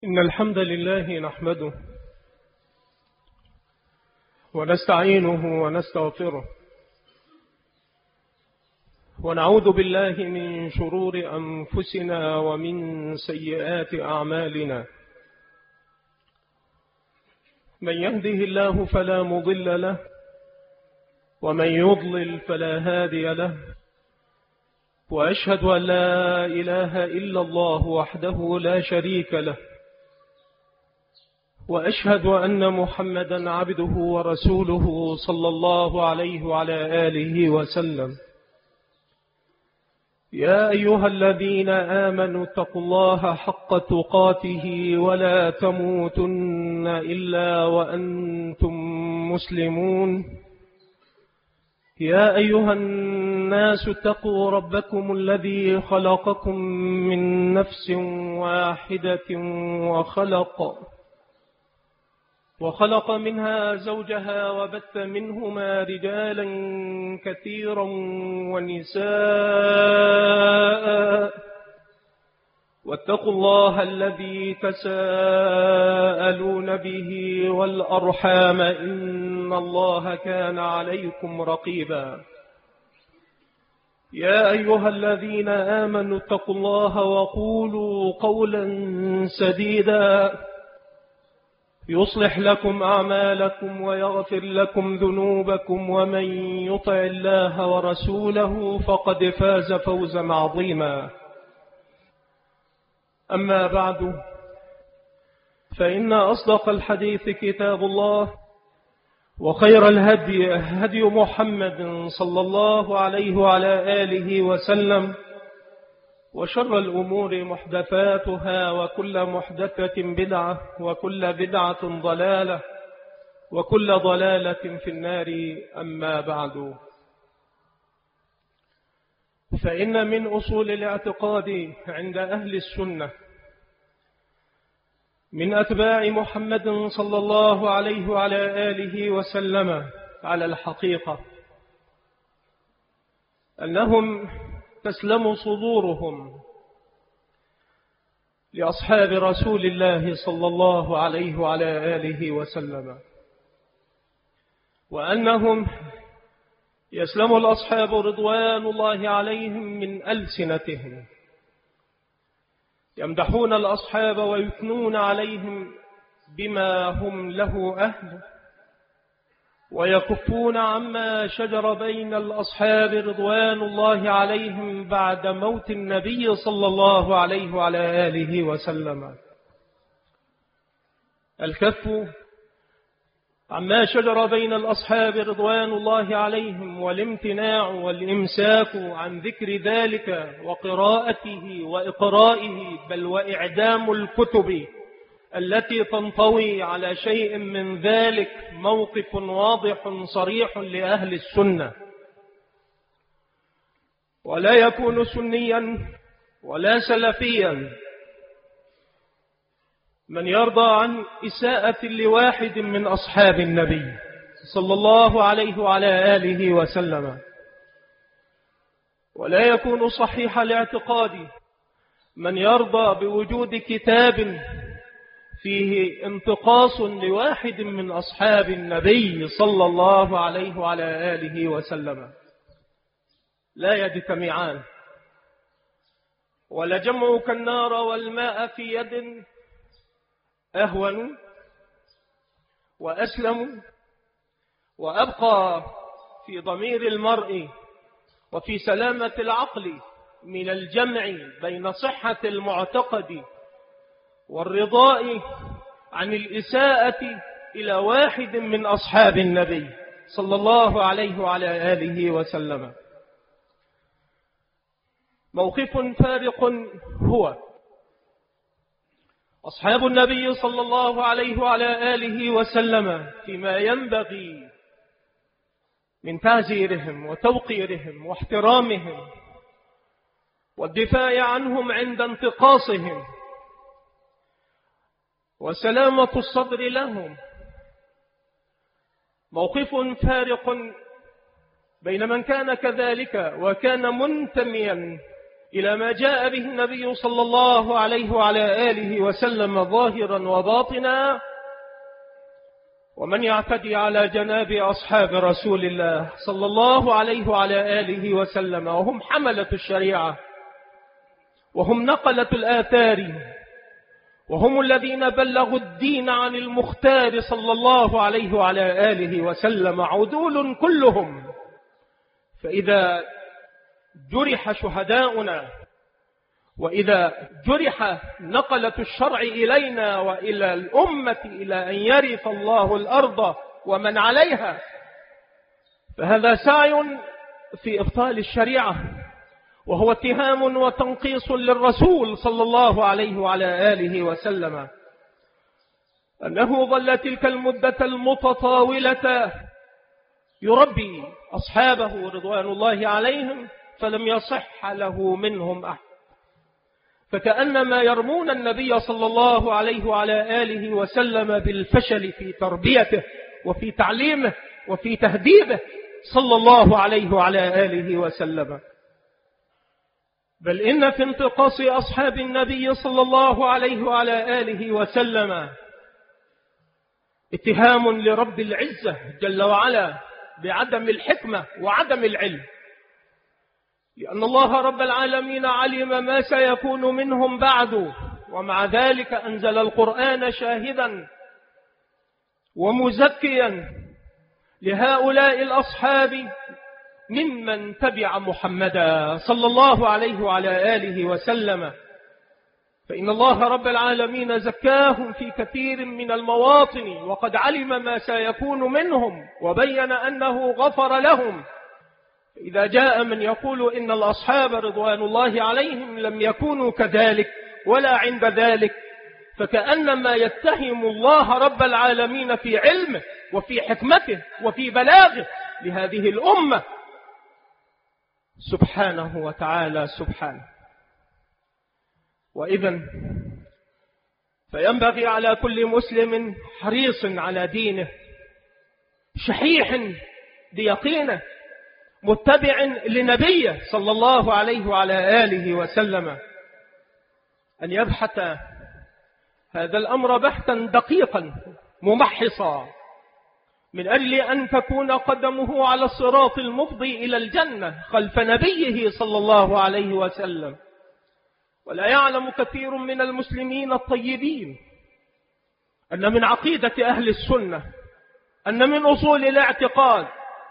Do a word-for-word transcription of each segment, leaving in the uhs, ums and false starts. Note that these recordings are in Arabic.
إن الحمد لله نحمده ونستعينه ونستغفره ونعوذ بالله من شرور أنفسنا ومن سيئات أعمالنا. من يهده الله فلا مضل له ومن يضلل فلا هادي له، وأشهد أن لا إله إلا الله وحده لا شريك له، وأشهد أن محمدا عبده ورسوله صلى الله عليه وعلى آله وسلم. يا أيها الذين آمنوا اتقوا الله حق تقاته ولا تموتن إلا وأنتم مسلمون. يا أيها الناس اتقوا ربكم الذي خلقكم من نفس واحدة وخلق وخلق منها زوجها وبث منهما رجالا كثيرا ونساء، واتقوا الله الذي تساءلون به والأرحام إن الله كان عليكم رقيبا. يا أيها الذين آمنوا اتقوا الله وقولوا قولا سديدا يصلح لكم أعمالكم ويغفر لكم ذنوبكم، ومن يطع الله ورسوله فقد فاز فوزا عظيما. أما بعد، فإن أصدق الحديث كتاب الله، وخير الهدي هدي محمد صلى الله عليه وعلى آله وسلم، وشر الأمور محدثاتها، وكل محدثة بدعة، وكل بدعة ضلالة، وكل ضلالة في النار. أما بعد، فإن من أصول الاعتقاد عند أهل السنة من أتباع محمد صلى الله عليه وعلى آله وسلم على الحقيقة أنهم تسلم صدورهم لأصحاب رسول الله صلى الله عليه وعلى آله وسلم، وأنهم يسلم الأصحاب رضوان الله عليهم من ألسنتهم، يمدحون الأصحاب ويثنون عليهم بما هم له أهل، ويكفون عما شجر بين الأصحاب رضوان الله عليهم بعد موت النبي صلى الله عليه وعلى آله وسلم. الكف عما شجر بين الأصحاب رضوان الله عليهم، والامتناع والإمساك عن ذكر ذلك وقراءته وإقرائه، بل وإعدام الكتب التي تنطوي على شيء من ذلك، موقف واضح صريح لأهل السنة. ولا يكون سنيا ولا سلفيا من يرضى عن إساءة لواحد من أصحاب النبي صلى الله عليه وعلى آله وسلم، ولا يكون صحيح الاعتقاد من يرضى بوجود كتاب فيه انتقاص لواحد من أصحاب النبي صلى الله عليه وعلى آله وسلم. لا يجتمعان، ولجمعك النار والماء في يد أهون وأسلم وأبقى في ضمير المرء وفي سلامة العقل من الجمع بين صحة المعتقد والرضاء عن الإساءة إلى واحد من أصحاب النبي صلى الله عليه وعلى آله وسلم. موقف فارق هو أصحاب النبي صلى الله عليه وعلى آله وسلم فيما ينبغي من تعزيرهم وتوقيرهم واحترامهم والدفاع عنهم عند انتقاصهم، وسلامة الصدر لهم. موقف فارق بين من كان كذلك وكان منتميا إلى ما جاء به النبي صلى الله عليه وعلى آله وسلم ظاهرا وباطنا، ومن يعتدي على جناب أصحاب رسول الله صلى الله عليه وعلى آله وسلم وهم حملة الشريعة وهم نقلة الآثار وهم الذين بلغوا الدين عن المختار صلى الله عليه وعلى آله وسلم عدول كلهم. فإذا جرح شهداؤنا وإذا جرح نقلة الشرع إلينا وإلى الأمة إلى أن يرث الله الأرض ومن عليها، فهذا سعي في إبطال الشريعة، وهو اتهام وتنقيص للرسول صلى الله عليه وعلى آله وسلم، أنه ظل تلك المدة المتطاولة يربي أصحابه رضوان الله عليهم فلم يصح له منهم أحد، فكأنما يرمون النبي صلى الله عليه وعلى آله وسلم بالفشل في تربيته وفي تعليمه وفي تهذيبه صلى الله عليه وعلى آله وسلم. بل إن في انتقاص أصحاب النبي صلى الله عليه وعلى آله وسلم اتهام لرب العزة جل وعلا بعدم الحكمة وعدم العلم، لأن الله رب العالمين علم ما سيكون منهم بعد، ومع ذلك أنزل القرآن شاهدا ومزكيا لهؤلاء الأصحاب ممن تبع محمدا صلى الله عليه وعلى آله وسلم، فإن الله رب العالمين زكاهم في كثير من المواطن وقد علم ما سيكون منهم وبين أنه غفر لهم. إذا جاء من يقول إن الأصحاب رضوان الله عليهم لم يكونوا كذلك ولا عند ذلك، فكأنما يتهم الله رب العالمين في علمه وفي حكمته وفي بلاغه لهذه الأمة سبحانه وتعالى سبحانه. وإذن فينبغي على كل مسلم حريص على دينه شحيح بيقينه متبع لنبيه صلى الله عليه وعلى آله وسلم أن يبحث هذا الأمر بحثا دقيقا ممحصا من أجل أن تكون قدمه على الصراط المفضي إلى الجنة خلف نبيه صلى الله عليه وسلم. ولا يعلم كثير من المسلمين الطيبين أن من عقيدة أهل السنة، أن من أصول الاعتقاد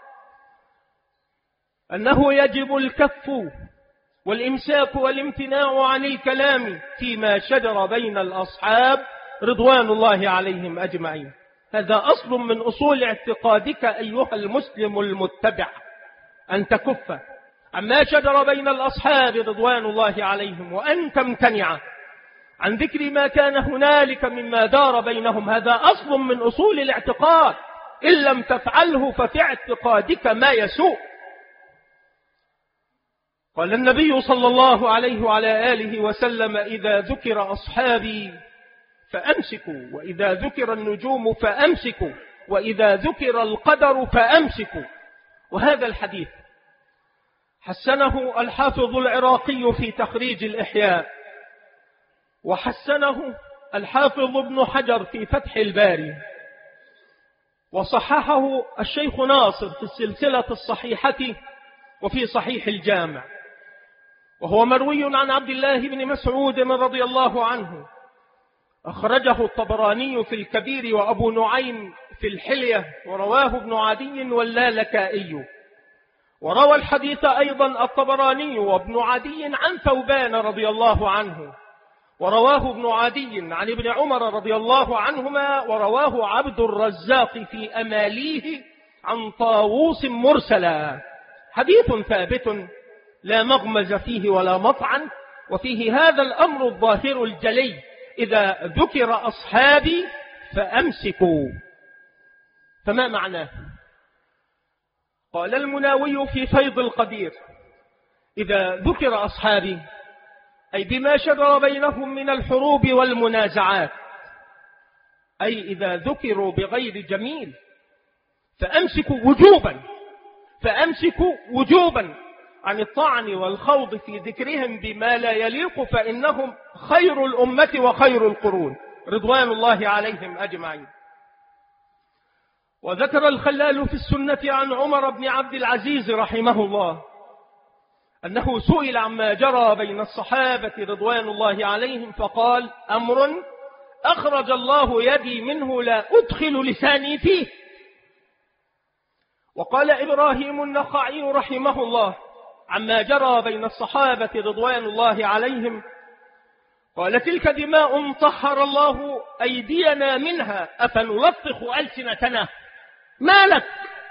أنه يجب الكف والإمساك والامتناع عن الكلام فيما شجر بين الأصحاب رضوان الله عليهم أجمعين. هذا أصل من أصول اعتقادك أيها المسلم المتبع، أن تكف عما شجر بين الأصحاب رضوان الله عليهم وأن تمتنع عن ذكر ما كان هنالك مما دار بينهم. هذا أصل من أصول الاعتقاد، إن لم تفعله ففي اعتقادك ما يسوء. قال النبي صلى الله عليه وعلى آله وسلم: إذا ذكر أصحابي فأمسكوا، وإذا ذكر النجوم فأمسكوا، وإذا ذكر القدر فأمسكوا. وهذا الحديث حسنه الحافظ العراقي في تخريج الإحياء، وحسنه الحافظ ابن حجر في فتح الباري، وصححه الشيخ ناصر في السلسلة الصحيحة وفي صحيح الجامع. وهو مروي عن عبد الله بن مسعود رضي الله عنه، أخرجه الطبراني في الكبير وأبو نعيم في الحلية، ورواه ابن عدي واللالكائي. وروى الحديث أيضا الطبراني وابن عدي عن ثوبان رضي الله عنه، ورواه ابن عدي عن ابن عمر رضي الله عنهما، ورواه عبد الرزاق في أماليه عن طاووس مرسلا. حديث ثابت لا مغمز فيه ولا مطعن، وفيه هذا الأمر الظاهر الجلي: إذا ذكر أصحابي فأمسكوا. فما معناه؟ قال المناوي في فيض القدير: إذا ذكر أصحابي أي بما شجر بينهم من الحروب والمنازعات، أي إذا ذكروا بغير جميل فأمسكوا وجوبا، فأمسكوا وجوبا. عن الطعن والخوض في ذكرهم بما لا يليق فإنهم خير الأمة وخير القرون رضوان الله عليهم أجمعين. وذكر الخلال في السنة عن عمر بن عبد العزيز رحمه الله أنه سئل عما جرى بين الصحابة رضوان الله عليهم فقال: أمر أخرج الله يدي منه لا أدخل لساني فيه. وقال إبراهيم النخعي رحمه الله عما جرى بين الصحابة رضوان الله عليهم قال: تلك دماء طهر الله أيدينا منها أفنلطخ ألسنتنا ما لك.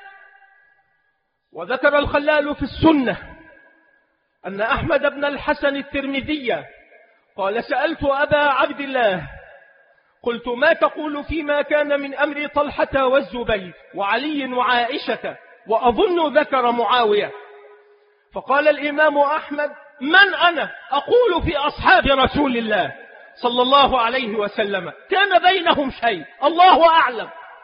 وذكر الخلال في السنة أن أحمد بن الحسن الترمذي قال: سألت أبا عبد الله قلت: ما تقول فيما كان من أمر طلحة والزبير وعلي وعائشة وأظن ذكر معاوية. فقال الإمام أحمد: من أنا أقول في أصحاب رسول الله صلى الله عليه وسلم كان بينهم شيء الله أعلم.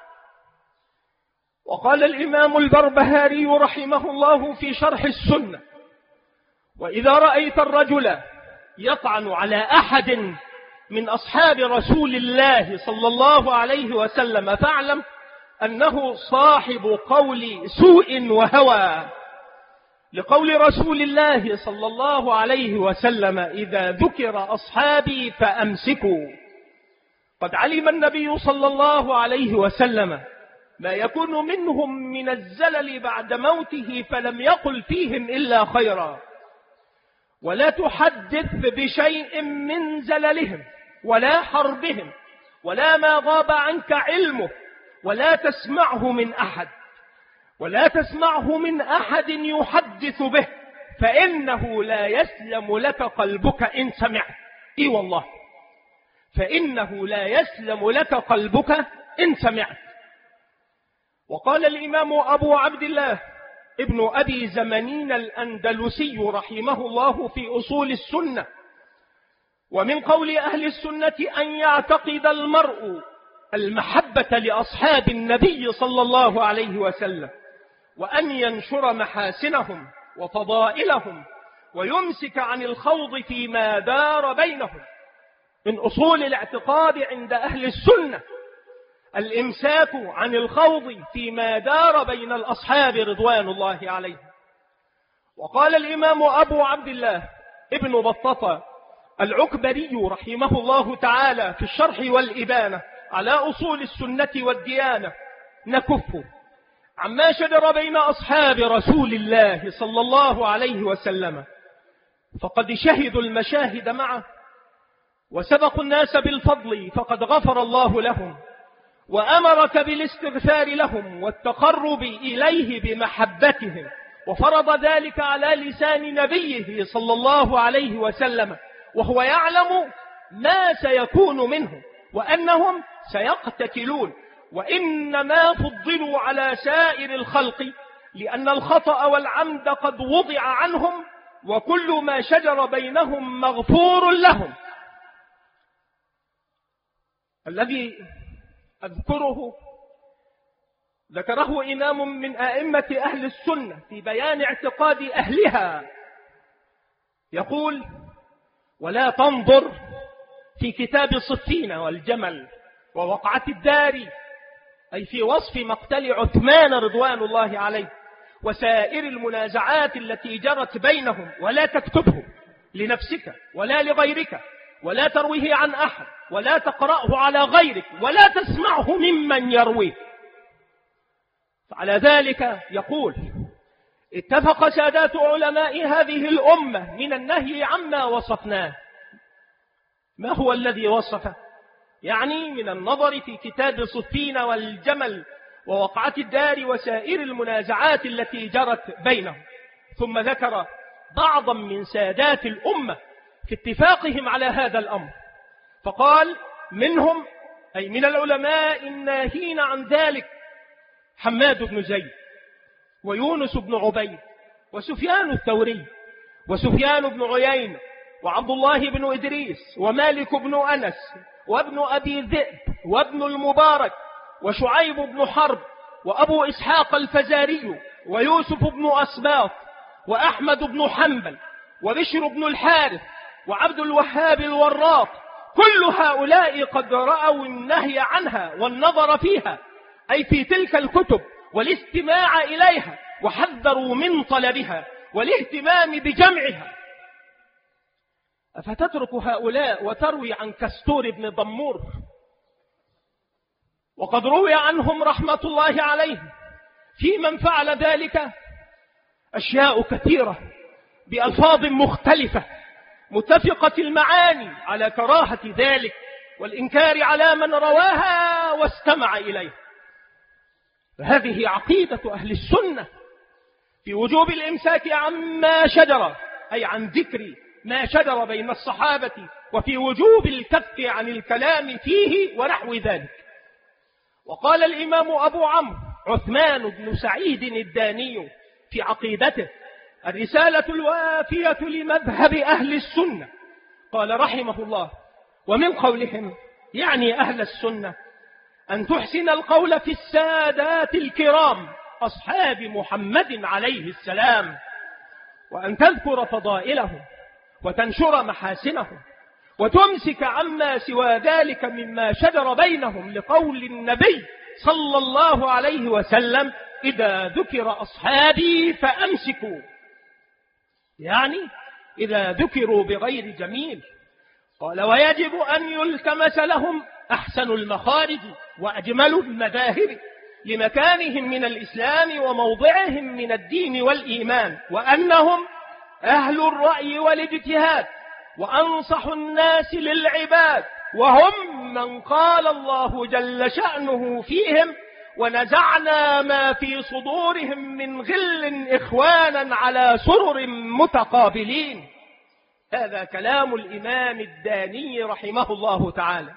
وقال الإمام البربهاري رحمه الله في شرح السنة: وإذا رأيت الرجل يطعن على أحد من أصحاب رسول الله صلى الله عليه وسلم فاعلم أنه صاحب قول سوء وهوى، لقول رسول الله صلى الله عليه وسلم: إذا ذكر أصحابي فأمسكوا. قد علم النبي صلى الله عليه وسلم ما يكون منهم من الزلل بعد موته فلم يقل فيهم إلا خيرا. ولا تحدث بشيء من زللهم ولا حربهم ولا ما غاب عنك علمه، ولا تسمعه من أحد ولا تسمعه من أحد يحدث به، فإنه لا يسلم لك قلبك إن سمعت. إي والله، فإنه لا يسلم لك قلبك إن سمعت. وقال الإمام أبو عبد الله ابن أبي زمنين الأندلسي رحمه الله في أصول السنة: ومن قول أهل السنة أن يعتقد المرء المحبة لأصحاب النبي صلى الله عليه وسلم، وأن ينشر محاسنهم وفضائلهم، ويمسك عن الخوض فيما دار بينهم. من أصول الاعتقاد عند أهل السنة الإمساك عن الخوض فيما دار بين الأصحاب رضوان الله عليهم. وقال الإمام أبو عبد الله ابن بطة العكبري رحمه الله تعالى في الشرح والإبانة على أصول السنة والديانة: نكف عما شجر بين أصحاب رسول الله صلى الله عليه وسلم، فقد شهدوا المشاهد معه وسبقوا الناس بالفضل فقد غفر الله لهم، وأمرك بالاستغفار لهم والتقرب إليه بمحبتهم، وفرض ذلك على لسان نبيه صلى الله عليه وسلم وهو يعلم ما سيكون منهم وأنهم سيقتتلون، وإنما فضلوا على سائر الخلق لأن الخطأ والعمد قد وضع عنهم، وكل ما شجر بينهم مغفور لهم. الذي أذكره ذكره إمام من أئمة أهل السنة في بيان اعتقاد أهلها، يقول: ولا تنظر في كتاب صفين والجمل ووقعة الدار، أي في وصف مقتل عثمان رضوان الله عليه وسائر المنازعات التي جرت بينهم، ولا تكتبه لنفسك ولا لغيرك، ولا ترويه عن أحد، ولا تقرأه على غيرك، ولا تسمعه ممن يرويه. فعلى ذلك يقول: اتفق سادات علماء هذه الأمة من النهي عما وصفناه. ما هو الذي وصفه؟ يعني من النظر في كتاب صفين والجمل ووقعة الدار وسائر المنازعات التي جرت بينهم. ثم ذكر بعضا من سادات الأمة في اتفاقهم على هذا الأمر، فقال: منهم أي من العلماء الناهين عن ذلك حماد بن زيد ويونس بن عبيد وسفيان الثوري وسفيان بن عيينة وعبد الله بن إدريس ومالك بن أنس وابن أبي ذئب وابن المبارك وشعيب بن حرب وأبو إسحاق الفزاري ويوسف بن أسباط وأحمد بن حنبل وبشر بن الحارث وعبد الوهاب الوراق، كل هؤلاء قد رأوا النهي عنها والنظر فيها، أي في تلك الكتب، والاستماع إليها، وحذروا من طلبها والاهتمام بجمعها. أفتترك هؤلاء وتروي عن كستور بن ضمور؟ وقد روي عنهم رحمة الله عليهم في من فعل ذلك أشياء كثيرة بألفاظ مختلفة متفقة المعاني على كراهة ذلك والإنكار على من رواها واستمع إليه. فهذه عقيدة أهل السنة في وجوب الإمساك عما شجر، أي عن ذكر ما شجر بين الصحابة، وفي وجوب الكف عن الكلام فيه ونحو ذلك. وقال الإمام أبو عمرو عثمان بن سعيد الداني في عقيدته الرسالة الوافية لمذهب أهل السنة، قال رحمه الله: ومن قولهم، يعني أهل السنة، أن تحسن القول في السادات الكرام أصحاب محمد عليه السلام، وأن تذكر فضائلهم وتنشر محاسنهم، وتمسك عما سوى ذلك مما شجر بينهم، لقول النبي صلى الله عليه وسلم: إذا ذكر أصحابي فأمسكوا، يعني إذا ذكروا بغير جميل. قال: ويجب أن يلتمس لهم أحسن المخارج وأجمل المذاهب لمكانهم من الإسلام وموضعهم من الدين والإيمان، وأنهم أهل الرأي والاجتهاد وأنصح الناس للعباد، وهم من قال الله جل شأنه فيهم: ونزعنا ما في صدورهم من غل إخوانا على سرر متقابلين. هذا كلام الإمام الداني رحمه الله تعالى.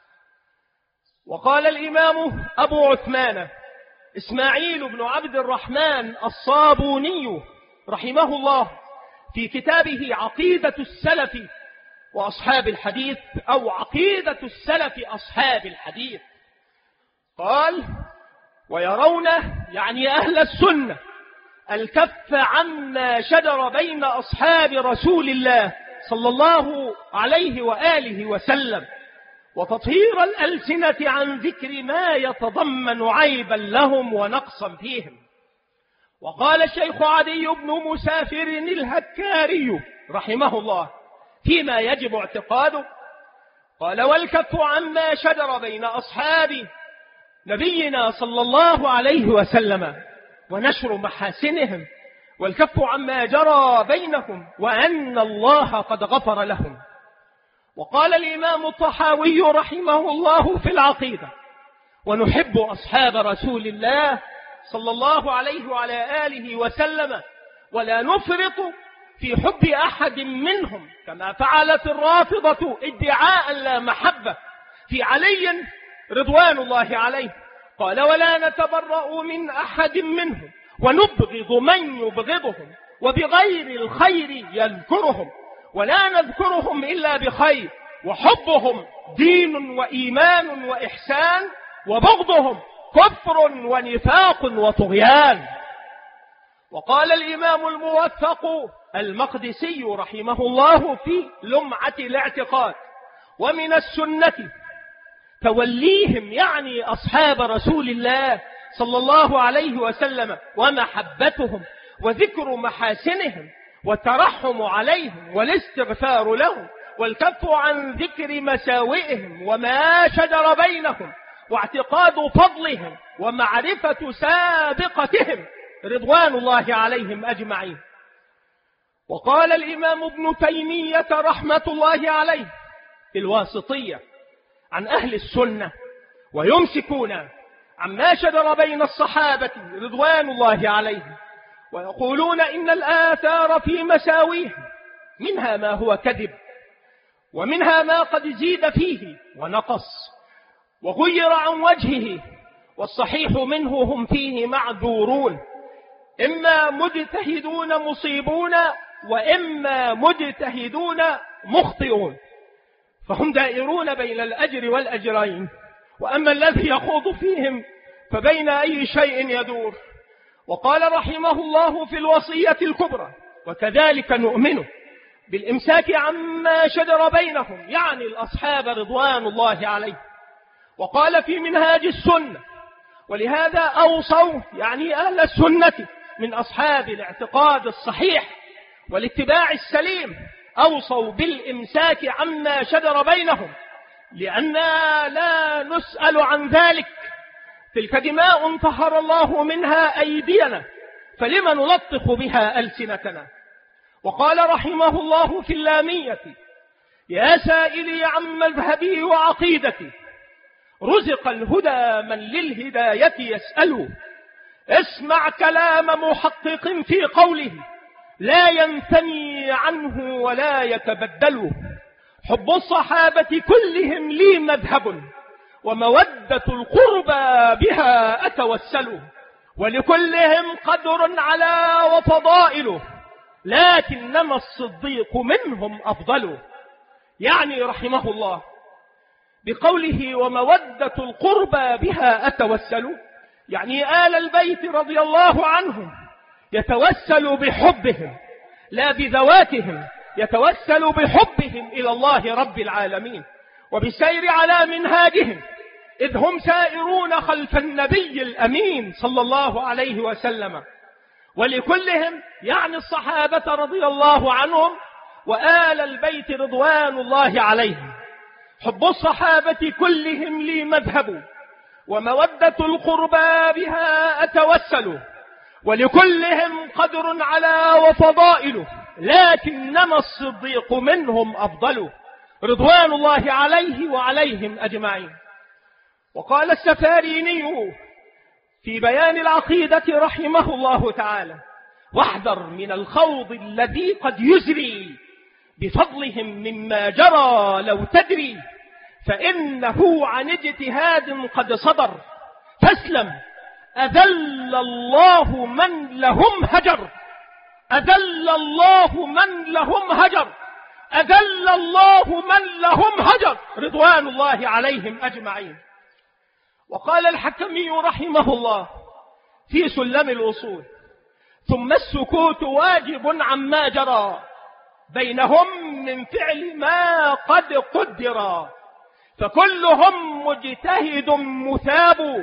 وقال الإمام أبو عثمان إسماعيل بن عبد الرحمن الصابوني رحمه الله في كتابه عقيدة السلف وأصحاب الحديث، أو عقيدة السلف أصحاب الحديث، قال: ويرون، يعني أهل السنة، الكف عما شجر بين أصحاب رسول الله صلى الله عليه وآله وسلم، وتطهير الألسنة عن ذكر ما يتضمن عيبا لهم ونقصا فيهم. وقال الشيخ عدي بن مسافر الهكاري رحمه الله فيما يجب اعتقاده، قال: والكف عما شجر بين أصحاب نبينا صلى الله عليه وسلم ونشر محاسنهم، والكف عما جرى بينهم، وأن الله قد غفر لهم. وقال الإمام الطحاوي رحمه الله في العقيدة: ونحب أصحاب رسول الله صلى الله عليه وعلى آله وسلم، ولا نفرط في حب أحد منهم، كما فعلت الرافضة ادعاء لا محبة في علي رضوان الله عليه. قال: ولا نتبرأ من أحد منهم، ونبغض من يبغضهم، وبغير الخير يذكرهم، ولا نذكرهم إلا بخير، وحبهم دين وإيمان وإحسان، وبغضهم كفر ونفاق وطغيان. وقال الإمام الموفق المقدسي رحمه الله في لمعة الاعتقاد: ومن السنة توليهم، يعني أصحاب رسول الله صلى الله عليه وسلم، ومحبتهم، وذكر محاسنهم، والترحم عليهم، والاستغفار لهم، والكف عن ذكر مساوئهم وما شجر بينهم، واعتقاد فضلهم، ومعرفة سابقتهم رضوان الله عليهم أجمعين. وقال الإمام ابن تيمية رحمة الله عليه في الواسطية عن أهل السنة: ويمسكون عما شجر بين الصحابة رضوان الله عليهم، ويقولون إن الآثار في مساويهم منها ما هو كذب، ومنها ما قد زيد فيه ونقص وغير عن وجهه، والصحيح منه هم فيه معذورون، إما مجتهدون مصيبون، وإما مجتهدون مخطئون، فهم دائرون بين الأجر والأجرين. وأما الذي يخوض فيهم فبين أي شيء يدور، وقال رحمه الله في الوصية الكبرى: وكذلك نؤمن بالإمساك عما شجر بينهم، يعني الأصحاب رضوان الله عليهم. وقال في منهاج السنة: ولهذا أوصوا، يعني أهل السنة من أصحاب الاعتقاد الصحيح والاتباع السليم، أوصوا بالإمساك عما شجر بينهم، لأننا لا نسأل عن ذلك. تلك دماء طهر الله منها أيدينا، فلم نلطخ بها ألسنتنا. وقال رحمه الله في اللامية: يا سائلي عن مذهبي وعقيدتي، رزق الهدى من للهداية يسأل. اسمع كلام محقق في قوله، لا ينثني عنه ولا يتبدل. حب الصحابة كلهم لي مذهب، ومودة القربى بها أتوسل. ولكلهم قدر على وفضائل، لكنما الصديق منهم أفضل. يعني رحمه الله بقوله ومودة القربى بها أتوسل، يعني آل البيت رضي الله عنهم يتوسل بحبهم لا بذواتهم، يتوسل بحبهم إلى الله رب العالمين وبسير على منهاجهم، إذ هم سائرون خلف النبي الأمين صلى الله عليه وسلم. ولكلهم، يعني الصحابة رضي الله عنهم وآل البيت رضوان الله عليهم، حب الصحابة كلهم لي مذهب، ومودة القربى بها أتوسل. ولكلهم قدر على وفضائل، لكنما الصديق منهم أفضل، رضوان الله عليه وعليهم أجمعين. وقال السفاريني في بيان العقيدة رحمه الله تعالى: واحذر من الخوض الذي قد يزري بفضلهم مما جرى لو تدري، فإنه عن اجتهاد قد صدر، فاسلم أذل الله من لهم هجر، أذل الله من لهم هجر، أذل الله من لهم هجر، رضوان الله عليهم أجمعين. وقال الحكمي رحمه الله في سلم الأصول: ثم السكوت واجب عما جرى بينهم من فعل ما قد قدر، فكلهم مجتهد مثاب،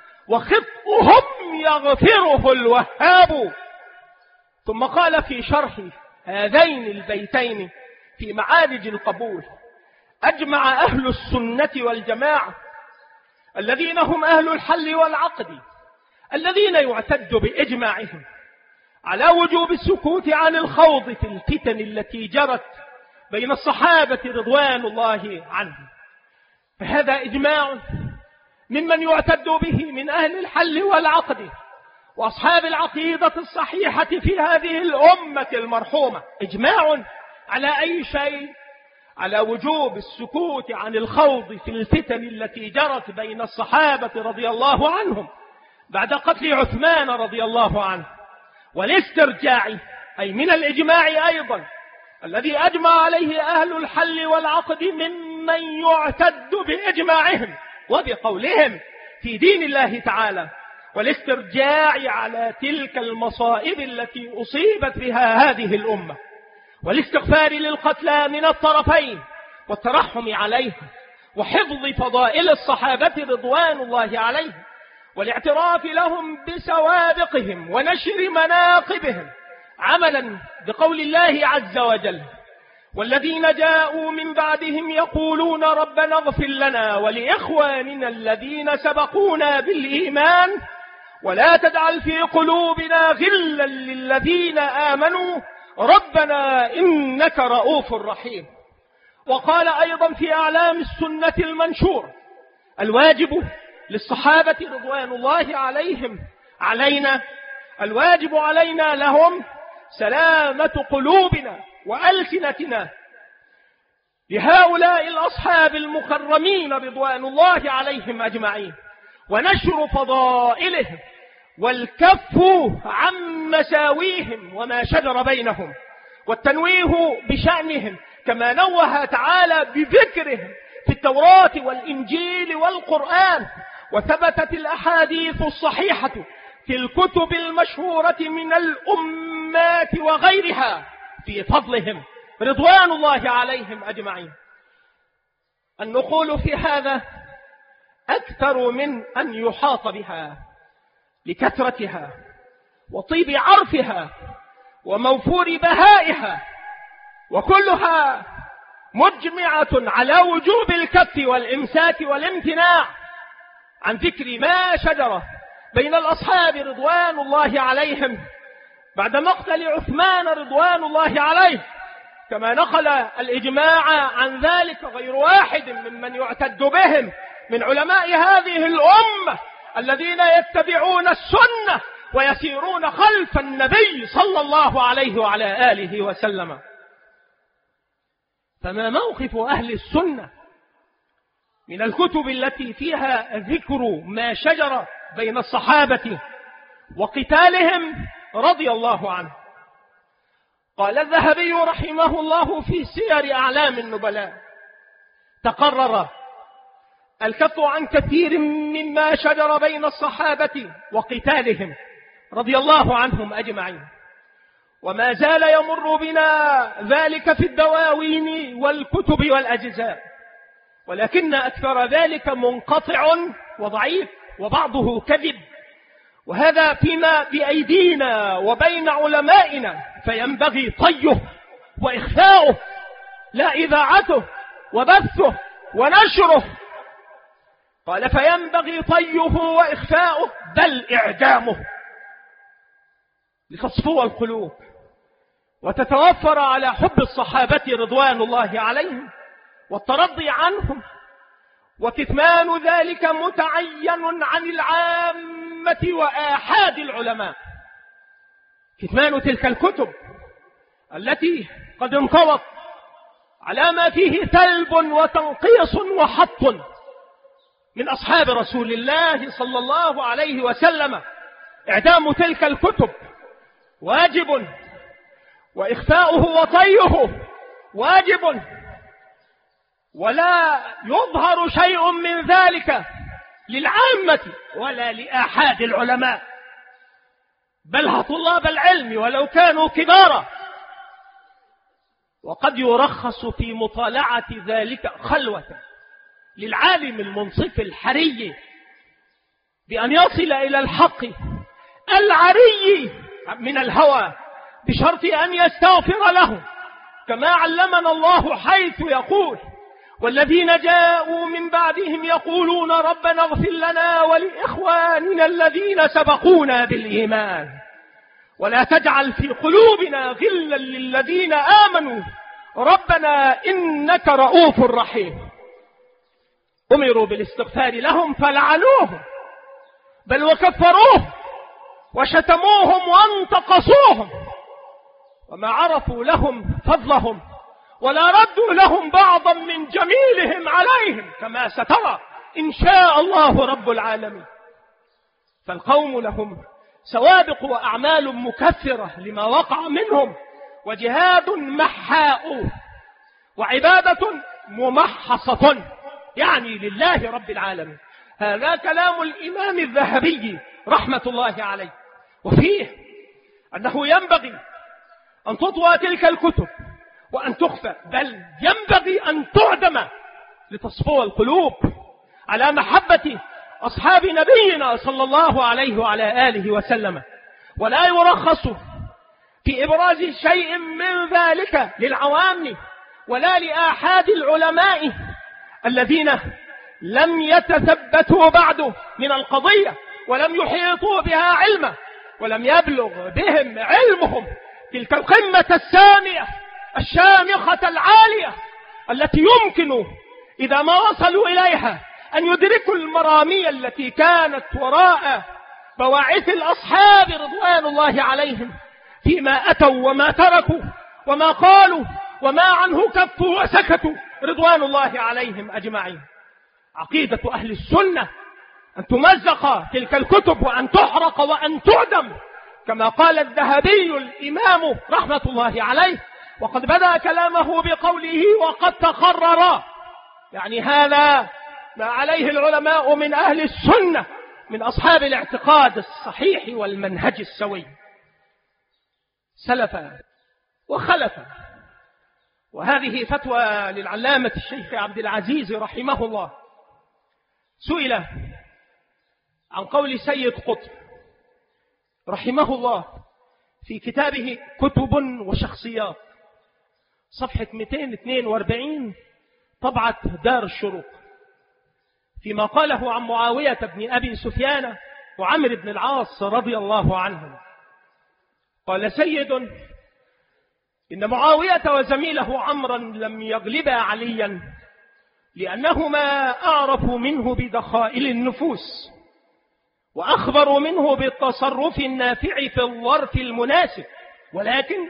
وخطئهم يغفره الوهاب. ثم قال في شرح هذين البيتين في معارج القبول: أجمع أهل السنة والجماعة الذين هم أهل الحل والعقد، الذين يعتد بإجماعهم، على وجوب السكوت عن الخوض في الفتن التي جرت بين الصحابة رضوان الله عنهم. فهذا إجماع ممن يعتد به من أهل الحل والعقد وأصحاب العقيدة الصحيحة في هذه الأمة المرحومة. إجماع على أي شيء؟ على وجوب السكوت عن الخوض في الفتن التي جرت بين الصحابة رضي الله عنهم بعد قتل عثمان رضي الله عنه، والاسترجاع أي من الإجماع أيضا الذي أجمع عليه أهل الحل والعقد ممن يعتد بإجماعهم وبقولهم في دين الله تعالى، والاسترجاع على تلك المصائب التي أصيبت بها هذه الأمة، والاستغفار للقتلى من الطرفين والترحم عليهم، وحفظ فضائل الصحابة رضوان الله عليهم، والاعتراف لهم بسوابقهم ونشر مناقبهم، عملا بقول الله عز وجل: والذين جاءوا من بعدهم يقولون ربنا اغفر لنا ولإخواننا الذين سبقونا بالإيمان ولا تجعل في قلوبنا غلا للذين آمنوا ربنا إنك رؤوف رحيم. وقال أيضا في أعلام السنة المنشور: الواجب للصحابة رضوان الله عليهم علينا، الواجب علينا لهم سلامة قلوبنا وألسنتنا لهؤلاء الأصحاب المكرمين رضوان الله عليهم أجمعين، ونشر فضائلهم، والكف عن مساويهم وما شجر بينهم، والتنويه بشأنهم كما نوه تعالى بذكرهم في التوراة والإنجيل والقرآن. وثبتت الأحاديث الصحيحة في الكتب المشهورة من الأمات وغيرها في فضلهم رضوان الله عليهم أجمعين. النقول في هذا أكثر من أن يحاط بها لكثرتها وطيب عرفها وموفور بهائها، وكلها مجمعة على وجوب الكف والإمساك والامتناع عن ذكر ما شجر بين الأصحاب رضوان الله عليهم بعد مقتل عثمان رضوان الله عليه، كما نقل الإجماع عن ذلك غير واحد ممن يعتد بهم من علماء هذه الأمة الذين يتبعون السنة ويسيرون خلف النبي صلى الله عليه وعلى آله وسلم. فما موقف أهل السنة من الكتب التي فيها ذكر ما شجر بين الصحابة وقتالهم رضي الله عنه؟ قال الذهبي رحمه الله في سير أعلام النبلاء: تقرر الكف عن كثير مما شجر بين الصحابة وقتالهم رضي الله عنهم أجمعين، وما زال يمر بنا ذلك في الدواوين والكتب والأجزاء، ولكن أكثر ذلك منقطع وضعيف وبعضه كذب، وهذا فيما بأيدينا وبين علمائنا، فينبغي طيه وإخفاؤه لا إذاعته وبثه ونشره. قال: فينبغي طيه وإخفاؤه بل إعدامه لتصفو القلوب وتتوفر على حب الصحابة رضوان الله عليهم والترضي عنهم، وكتمان ذلك متعين عن العامة وآحاد العلماء. كتمان تلك الكتب التي قد انطوت على ما فيه ثلب وتنقيص وحط من أصحاب رسول الله صلى الله عليه وسلم، إعدام تلك الكتب واجب، وإخفاؤه وطيه واجب، ولا يظهر شيء من ذلك للعامة ولا لآحاد العلماء، بل طلاب العلم ولو كانوا كبارا. وقد يرخص في مطالعة ذلك خلوة للعالم المنصف الحري بأن يصل إلى الحق العري من الهوى، بشرط أن يستغفر له، كما علمنا الله حيث يقول: والذين جاءوا من بعدهم يقولون ربنا اغفر لنا ولإخواننا الذين سبقونا بالإيمان ولا تجعل في قلوبنا غلا للذين آمنوا ربنا إنك رؤوف رحيم. أمروا بالاستغفار لهم فلعنوهم، بل وكفروهم وشتموهم وانتقصوهم، وما عرفوا لهم فضلهم ولا ردوا لهم بعضا من جميلهم عليهم، كما سترى إن شاء الله رب العالمين. فالقوم لهم سوابق وأعمال مكفرة لما وقع منهم، وجهاد محاء، وعبادة ممحصة، يعني لله رب العالمين. هذا كلام الإمام الذهبي رحمة الله عليه، وفيه أنه ينبغي أن تطوى تلك الكتب وأن تخفى، بل ينبغي أن تعدم لتصفو القلوب على محبة أصحاب نبينا صلى الله عليه وعلى آله وسلم. ولا يرخص في إبراز شيء من ذلك للعوام ولا لآحاد العلماء الذين لم يتثبتوا بعد من القضية ولم يحيطوا بها علما، ولم يبلغ بهم علمهم تلك القمة السامية الشامخة العالية التي يمكن إذا ما وصلوا إليها أن يدركوا المرامي التي كانت وراء بواعث الأصحاب رضوان الله عليهم فيما أتوا وما تركوا وما قالوا وما عنه كفوا وسكتوا رضوان الله عليهم أجمعين. عقيدة أهل السنة أن تمزق تلك الكتب وأن تحرق وأن تعدم، كما قال الذهبي الإمام رحمة الله عليه، وقد بدأ كلامه بقوله: وقد تقرر، يعني هذا ما عليه العلماء من أهل السنة من أصحاب الاعتقاد الصحيح والمنهج السوي، سلفا وخلفا. وهذه فتوى للعلامة الشيخ عبد العزيز رحمه الله. سئل عن قول سيد قطب رحمه الله في كتابه كتب وشخصيات، صفحة مئتين واثنين وأربعين، طبعة دار الشروق، فيما قاله عن معاوية بن أبي سفيان وعمرو بن العاص رضي الله عنهم. قال سيد: إن معاوية وزميله عمرا لم يغلبا عليا لأنهما أعرفوا منه بدخائل النفوس وأخبروا منه بالتصرف النافع في الظرف المناسب، ولكن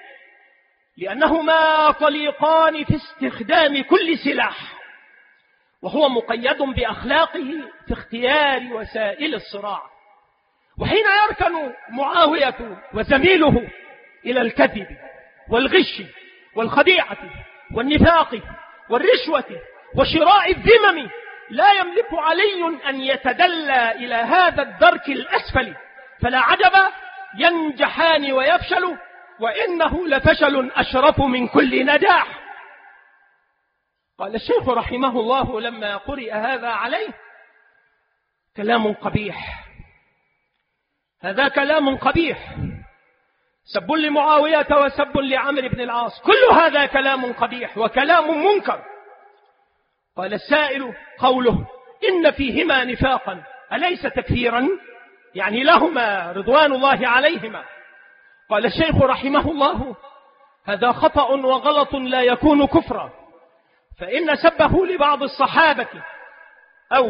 لأنهما طليقان في استخدام كل سلاح، وهو مقيد بأخلاقه في اختيار وسائل الصراع. وحين يركن معاوية وزميله إلى الكذب والغش والخديعة والنفاق والرشوة وشراء الذمم، لا يملك علي أن يتدلى إلى هذا الدرك الأسفل، فلا عجب ينجحان ويفشل، وإنه لفشل أشرف من كل نجاح. قال الشيخ رحمه الله لما قرئ هذا عليه: كلام قبيح، هذا كلام قبيح، سب لمعاوية وسب لعمرو بن العاص، كل هذا كلام قبيح وكلام منكر. قال السائل: قوله إن فيهما نفاقا أليس تكفيرا؟ يعني لهما رضوان الله عليهما. قال الشيخ رحمه الله: هذا خطأ وغلط لا يكون كفرا، فإن سبه لبعض الصحابة أو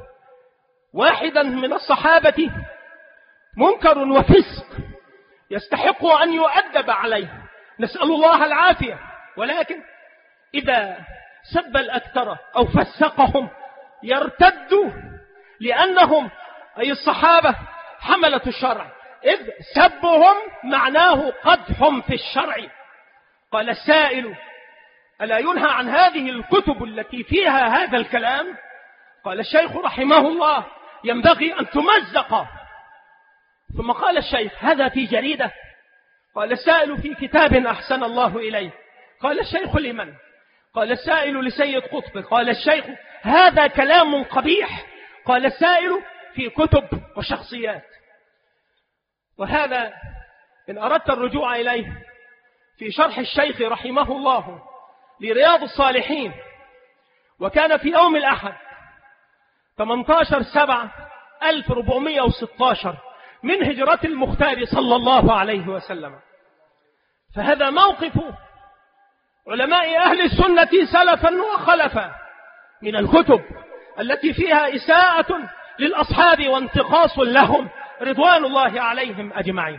واحدا من الصحابة منكر وفسق يستحق أن يؤدب عليه، نسأل الله العافية. ولكن إذا سب الأكثر أو فسقهم يرتد، لأنهم أي الصحابة حملة الشرع، إذ سبهم معناه قدح في الشرع. قال السائل: ألا ينهى عن هذه الكتب التي فيها هذا الكلام؟ قال الشيخ رحمه الله: ينبغي أن تمزق. ثم قال الشيخ: هذا في جريدة؟ قال السائل: في كتاب أحسن الله إليه. قال الشيخ: لمن؟ قال السائل: لسيد قطب. قال الشيخ: هذا كلام قبيح. قال السائل: في كتب وشخصيات. وهذا إن أردت الرجوع إليه في شرح الشيخ رحمه الله لرياض الصالحين، وكان في يوم الأحد ثمانية عشر سبعة ألف وأربعمائة وستة عشر من هجرة المختار صلى الله عليه وسلم. فهذا موقف علماء أهل السنة سلفا وخلفا من الكتب التي فيها إساءة للأصحاب وانتقاص لهم رضوان الله عليهم أجمعين.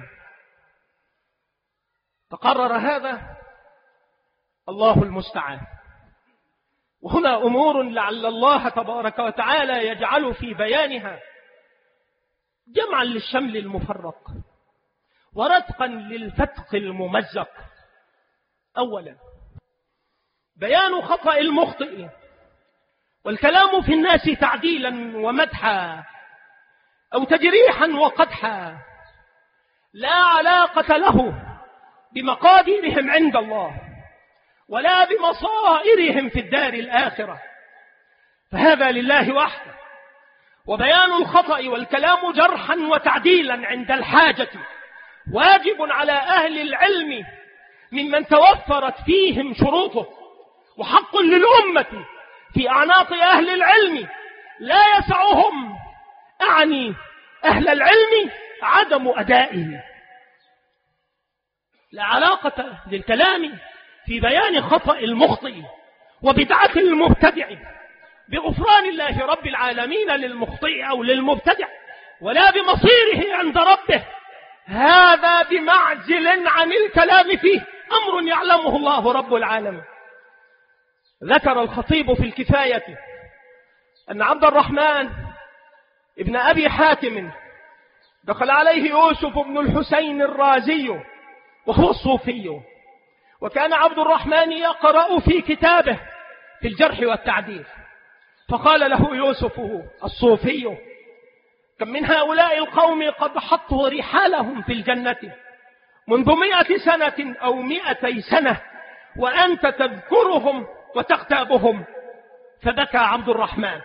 تقرر هذا، الله المستعان. وهنا أمور لعل الله تبارك وتعالى يجعل في بيانها جمعا للشمل المفرق ورتقا للفتق الممزق. أولا، بيان خطأ المخطئ والكلام في الناس تعديلا ومدحا أو تجريحا وقدحا لا علاقة له بمقاديرهم عند الله ولا بمصائرهم في الدار الآخرة، فهذا لله وحده. وبيان الخطأ والكلام جرحا وتعديلا عند الحاجة واجب على أهل العلم ممن توفرت فيهم شروطه، وحق للأمة في أعناق أهل العلم لا يسعهم، أعني أهل العلم، عدم أدائه. لا علاقة للكلام في بيان خطأ المخطئ وبدعة المبتدع بغفران الله رب العالمين للمخطئ أو للمبتدع، ولا بمصيره عند ربه، هذا بمعزل عن الكلام فيه، أمر يعلمه الله رب العالمين. ذكر الخطيب في الكفاية أن عبد الرحمن ابن أبي حاتم دخل عليه يوسف بن الحسين الرازي وهو الصوفي، وكان عبد الرحمن يقرأ في كتابه في الجرح والتعديل، فقال له يوسف الصوفي: كم من هؤلاء القوم قد حطوا رحالهم في الجنة منذ مئة سنة أو مئتي سنة وأنت تذكرهم وتغتابهم. فبكى عبد الرحمن.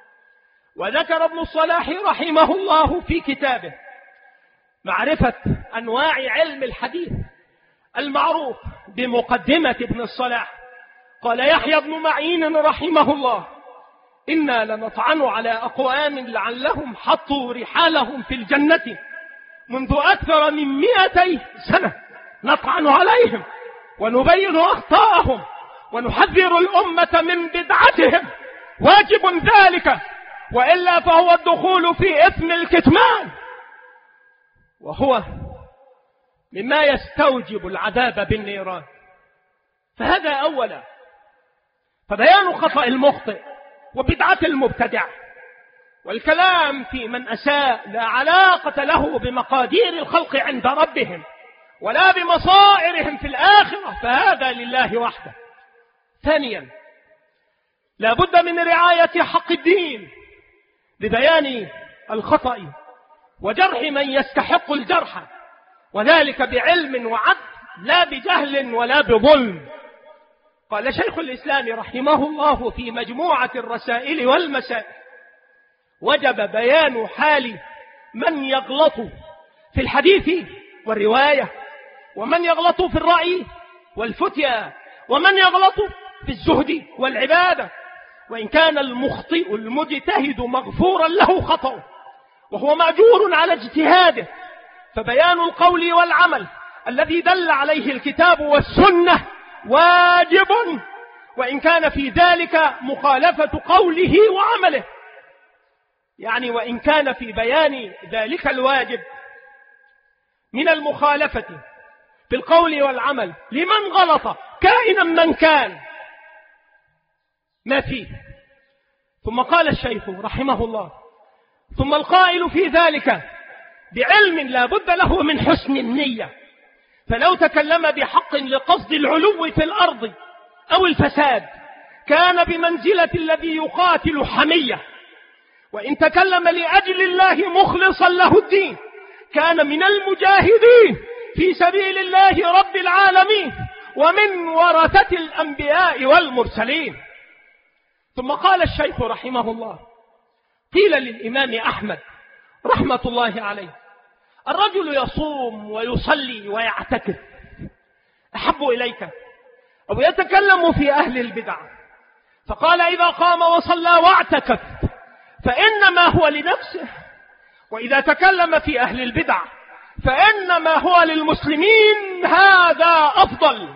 وذكر ابن الصلاح رحمه الله في كتابه معرفة أنواع علم الحديث المعروف بمقدمة ابن الصلاح، قال يحيى بن معين رحمه الله: إنا لنطعن على أقوام لعلهم حطوا رحالهم في الجنة منذ أكثر من مئتي سنة، نطعن عليهم ونبين أخطاءهم ونحذر الأمة من بدعتهم، واجب ذلك، وإلا فهو الدخول في إثم الكتمان، وهو مما يستوجب العذاب بالنيران. فهذا أولا. فبيان خطأ المخطئ وبدعة المبتدع والكلام في من أساء لا علاقة له بمقادير الخلق عند ربهم ولا بمصائرهم في الآخرة، فهذا لله وحده. ثانيا، لا بد من رعاية حق الدين ببيان الخطأ وجرح من يستحق الجرح، وذلك بعلم وعدل لا بجهل ولا بظلم. قال شيخ الإسلام رحمه الله في مجموعة الرسائل والمسائل: وجب بيان حال من يغلط في الحديث والرواية، ومن يغلط في الرأي والفتيا، ومن يغلط في الزهد والعبادة، وإن كان المخطئ المجتهد مغفورا له خطأه وهو مأجور على اجتهاده، فبيان القول والعمل الذي دل عليه الكتاب والسنة واجب، وإن كان في ذلك مخالفة قوله وعمله. يعني وإن كان في بيان ذلك الواجب من المخالفة في القول والعمل لمن غلط كائنا من كان ما فيه. ثم قال الشيخ رحمه الله: ثم القائل في ذلك بعلم لا بد له من حسن النية، فلو تكلم بحق لقصد العلو في الأرض أو الفساد كان بمنزلة الذي يقاتل حمية، وإن تكلم لأجل الله مخلصا له الدين كان من المجاهدين في سبيل الله رب العالمين ومن ورثة الأنبياء والمرسلين. ثم قال الشيخ رحمه الله: قيل للإمام أحمد رحمة الله عليه: الرجل يصوم ويصلي ويعتكف، أحب إليك أو يتكلم في أهل البدع؟ فقال: إذا قام وصلى واعتكف فإنما هو لنفسه، وإذا تكلم في أهل البدع فإنما هو للمسلمين، هذا أفضل.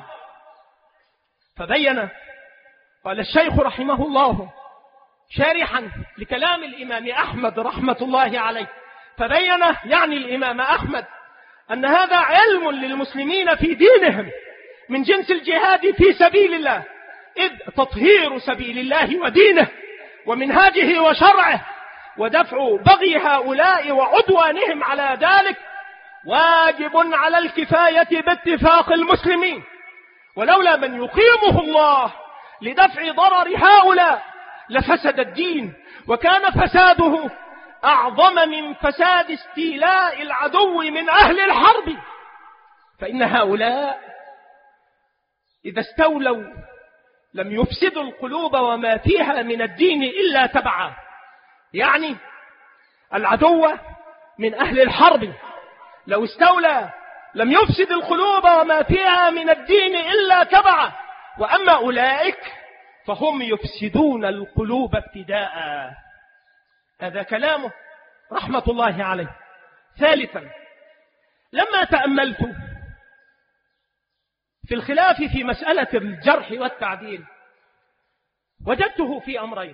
فبين قال الشيخ رحمه الله شارحا لكلام الإمام أحمد رحمة الله عليه، فبين يعني الإمام أحمد أن هذا علم للمسلمين في دينهم من جنس الجهاد في سبيل الله، إذ تطهير سبيل الله ودينه ومنهاجه وشرعه ودفع بغي هؤلاء وعدوانهم على ذلك واجب على الكفاية باتفاق المسلمين، ولولا من يقيمه الله لدفع ضرر هؤلاء لفسد الدين، وكان فساده أعظم من فساد استيلاء العدو من أهل الحرب. فإن هؤلاء إذا استولوا لم يفسدوا القلوب وما فيها من الدين إلا تبعا، يعني العدو من أهل الحرب لو استولى لم يفسد القلوب وما فيها من الدين إلا تبعا، وأما أولئك فهم يفسدون القلوب ابتداء. هذا كلامه رحمة الله عليه. ثالثا، لما تأملت في الخلاف في مسألة الجرح والتعديل وجدته في أمرين.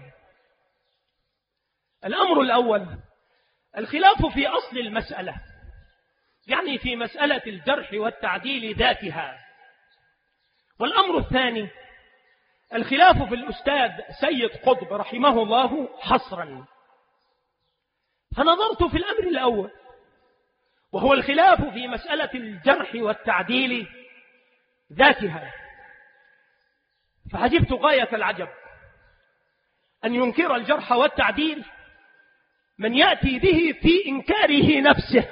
الأمر الأول الخلاف في أصل المسألة، يعني في مسألة الجرح والتعديل ذاتها. والأمر الثاني الخلاف في الأستاذ سيد قطب رحمه الله حصرا. فنظرت في الأمر الأول وهو الخلاف في مسألة الجرح والتعديل ذاتها، فعجبت غاية العجب أن ينكر الجرح والتعديل من يأتي به في إنكاره نفسه،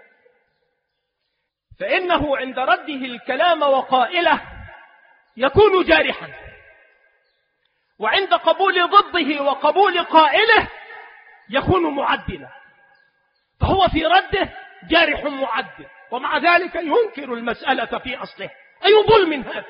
فإنه عند رده الكلام وقائله يكون جارحا، وعند قبول ضده وقبول قائله يكون معدلا، فهو في رده جارح معدل، ومع ذلك ينكر المسألة في أصله. أي ظلم هذا؟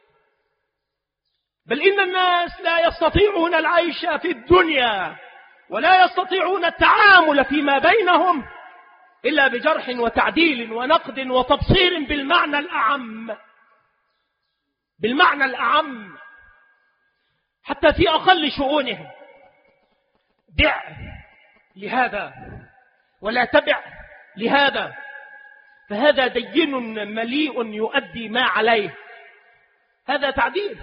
بل إن الناس لا يستطيعون العيش في الدنيا ولا يستطيعون التعامل فيما بينهم إلا بجرح وتعديل ونقد وتبصير بالمعنى الأعم، بالمعنى الأعم حتى في أقل شؤونهم. بع لهذا ولا تبع لهذا، فهذا دين مليء يؤدي ما عليه، هذا تعديل.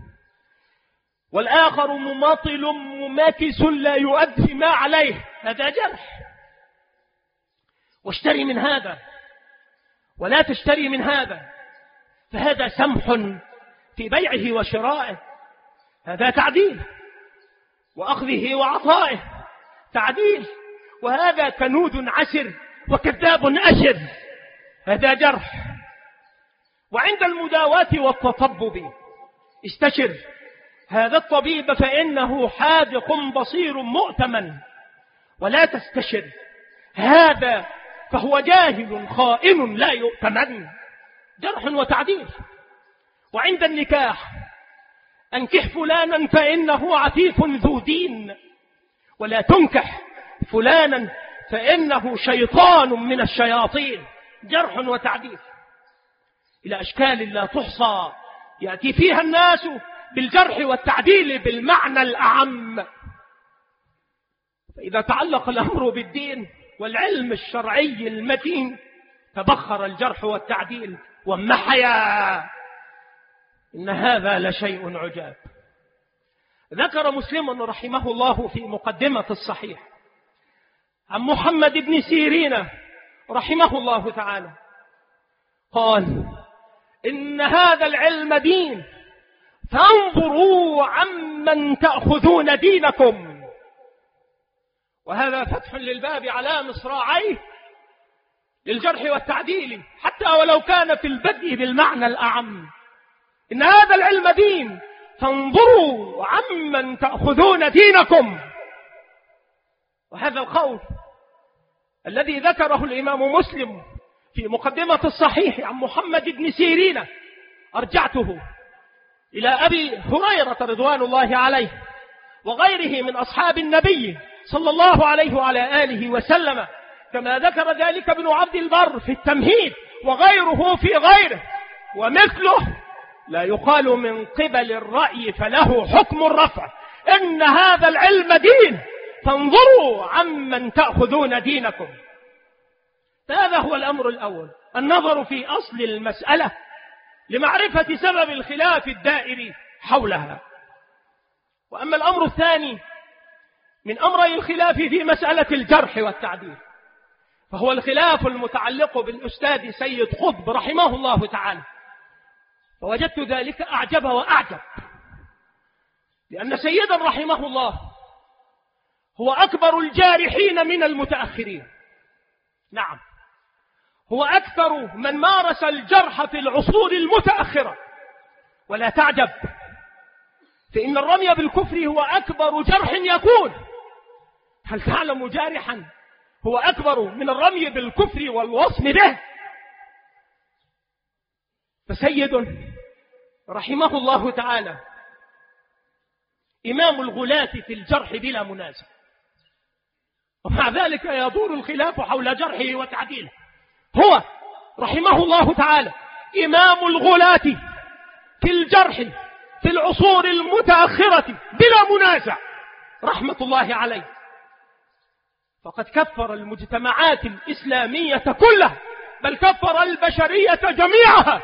والآخر مماطل مماكس لا يؤدي ما عليه، هذا جرح. واشتري من هذا ولا تشتري من هذا، فهذا سمح في بيعه وشرائه، هذا تعديل. وأخذه وعطائه تعديل، وهذا كنود عسر وكذاب أشر، هذا جرح. وعند المداواة والتطبب استشر هذا الطبيب فإنه حاذق بصير مؤتمن، ولا تستشر هذا فهو جاهل خائن لا يؤتمن، جرح وتعديل. وعند النكاح أنكح فلانا فإنه عفيف ذو دين، ولا تنكح فلانا فإنه شيطان من الشياطين، جرح وتعديل. إلى أشكال لا تحصى يأتي فيها الناس بالجرح والتعديل بالمعنى الأعم. فإذا تعلق الأمر بالدين والعلم الشرعي المتين تبخر الجرح والتعديل ومحيا، إن هذا لشيء عجاب. ذكر مسلم رحمه الله في مقدمة الصحيح عن محمد بن سيرين رحمه الله تعالى قال: إن هذا العلم دين، فانظروا عمن تأخذون دينكم. وهذا فتح للباب على مصراعيه للجرح والتعديل، حتى ولو كان في البدء بالمعنى الأعم. إن هذا العلم دين، فانظروا عمن تأخذون دينكم. وهذا القول الذي ذكره الإمام مسلم في مقدمة الصحيح عن محمد بن سيرين أرجعته إلى أبي هريرة رضوان الله عليه وغيره من أصحاب النبي صلى الله عليه وعلى آله وسلم، كما ذكر ذلك ابن عبد البر في التمهيد وغيره في غيره. ومثله لا يقال من قبل الرأي فله حكم الرفع. إن هذا العلم دين، فانظروا عمن تأخذون دينكم. فهذا هو الأمر الأول، النظر في أصل المسألة لمعرفة سبب الخلاف الدائري حولها. وأما الأمر الثاني من أمري الخلاف في مسألة الجرح والتعديل، فهو الخلاف المتعلق بالأستاذ سيد قطب رحمه الله تعالى. فوجدت ذلك أعجب وأعجب، لأن سيدا رحمه الله هو أكبر الجارحين من المتأخرين. نعم، هو أكثر من مارس الجرح في العصور المتأخرة. ولا تعجب، فإن الرمي بالكفر هو أكبر جرح يكون. هل تعلم جارحا هو أكبر من الرمي بالكفر والوصم به؟ فسيد رحمه الله تعالى إمام الغلاة في الجرح بلا منازع، ومع ذلك يدور الخلاف حول جرحه وتعديله. هو رحمه الله تعالى إمام الغلاة في الجرح في العصور المتأخرة بلا منازع رحمة الله عليه، فقد كفر المجتمعات الإسلامية كلها، بل كفر البشرية جميعها.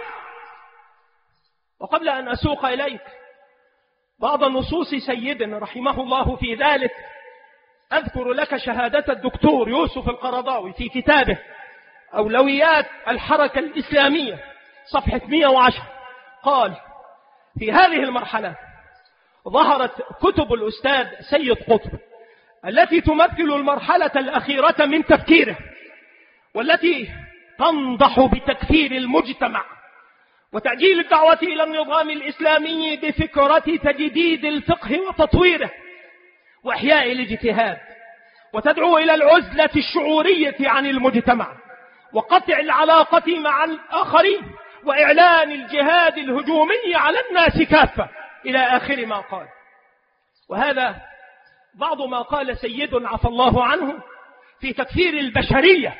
وقبل أن أسوق إليك بعض نصوص سيدنا رحمه الله في ذلك، أذكر لك شهادة الدكتور يوسف القرضاوي في كتابه أولويات الحركة الإسلامية صفحة مئة وعشرة. قال: في هذه المرحلة ظهرت كتب الأستاذ سيد قطب التي تمثل المرحلة الأخيرة من تفكيره، والتي تنضح بتكفير المجتمع وتعجيل الدعوة إلى النظام الإسلامي بفكرة تجديد الفقه وتطويره وإحياء الاجتهاد، وتدعو إلى العزلة الشعورية عن المجتمع وقطع العلاقة مع الآخرين وإعلان الجهاد الهجومي على الناس كافة إلى آخر ما قال. وهذا بعض ما قال سيد عفى الله عنه في تكفير البشرية.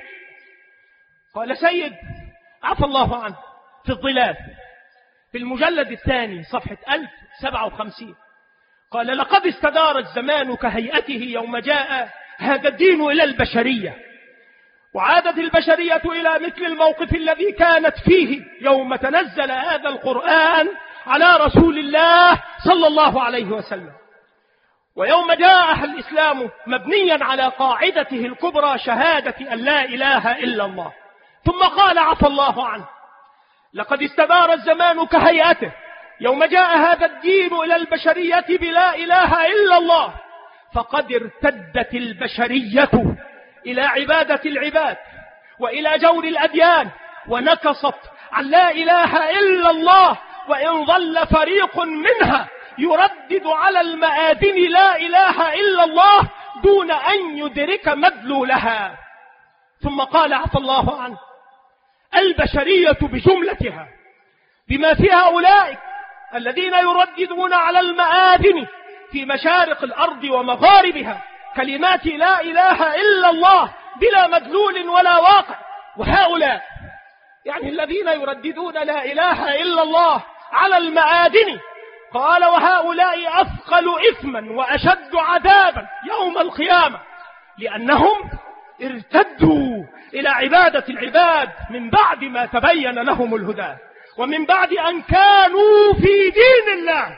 قال سيد عفى الله عنه في الظلال في المجلد الثاني صفحة ألف وسبعة وخمسين، قال: لقد استدار الزمان كهيئته يوم جاء هذا الدين إلى البشرية، وعادت البشرية إلى مثل الموقف الذي كانت فيه يوم تنزل هذا القرآن على رسول الله صلى الله عليه وسلم، ويوم جاء الإسلام مبنيا على قاعدته الكبرى شهادة أن لا إله إلا الله. ثم قال عفى الله عنه: لقد استدار الزمان كهيئته يوم جاء هذا الدين إلى البشرية بلا إله إلا الله، فقد ارتدت البشرية إلى عبادة العباد وإلى جور الأديان ونكصت عن لا إله إلا الله، وإن ظل فريق منها يردد على المآذن لا إله إلا الله دون أن يدرك مدلولها. ثم قال عفى الله عنه: البشرية بجملتها بما فيها أولئك الذين يرددون على المآذن في مشارق الأرض ومغاربها كلمات لا إله إلا الله بلا مدلول ولا واقع، وهؤلاء يعني الذين يرددون لا إله إلا الله على المآذن، قال: وهؤلاء أثقل إثما وأشد عذابا يوم القيامة، لأنهم ارتدوا إلى عبادة العباد من بعد ما تبين لهم الهدى ومن بعد أن كانوا في دين الله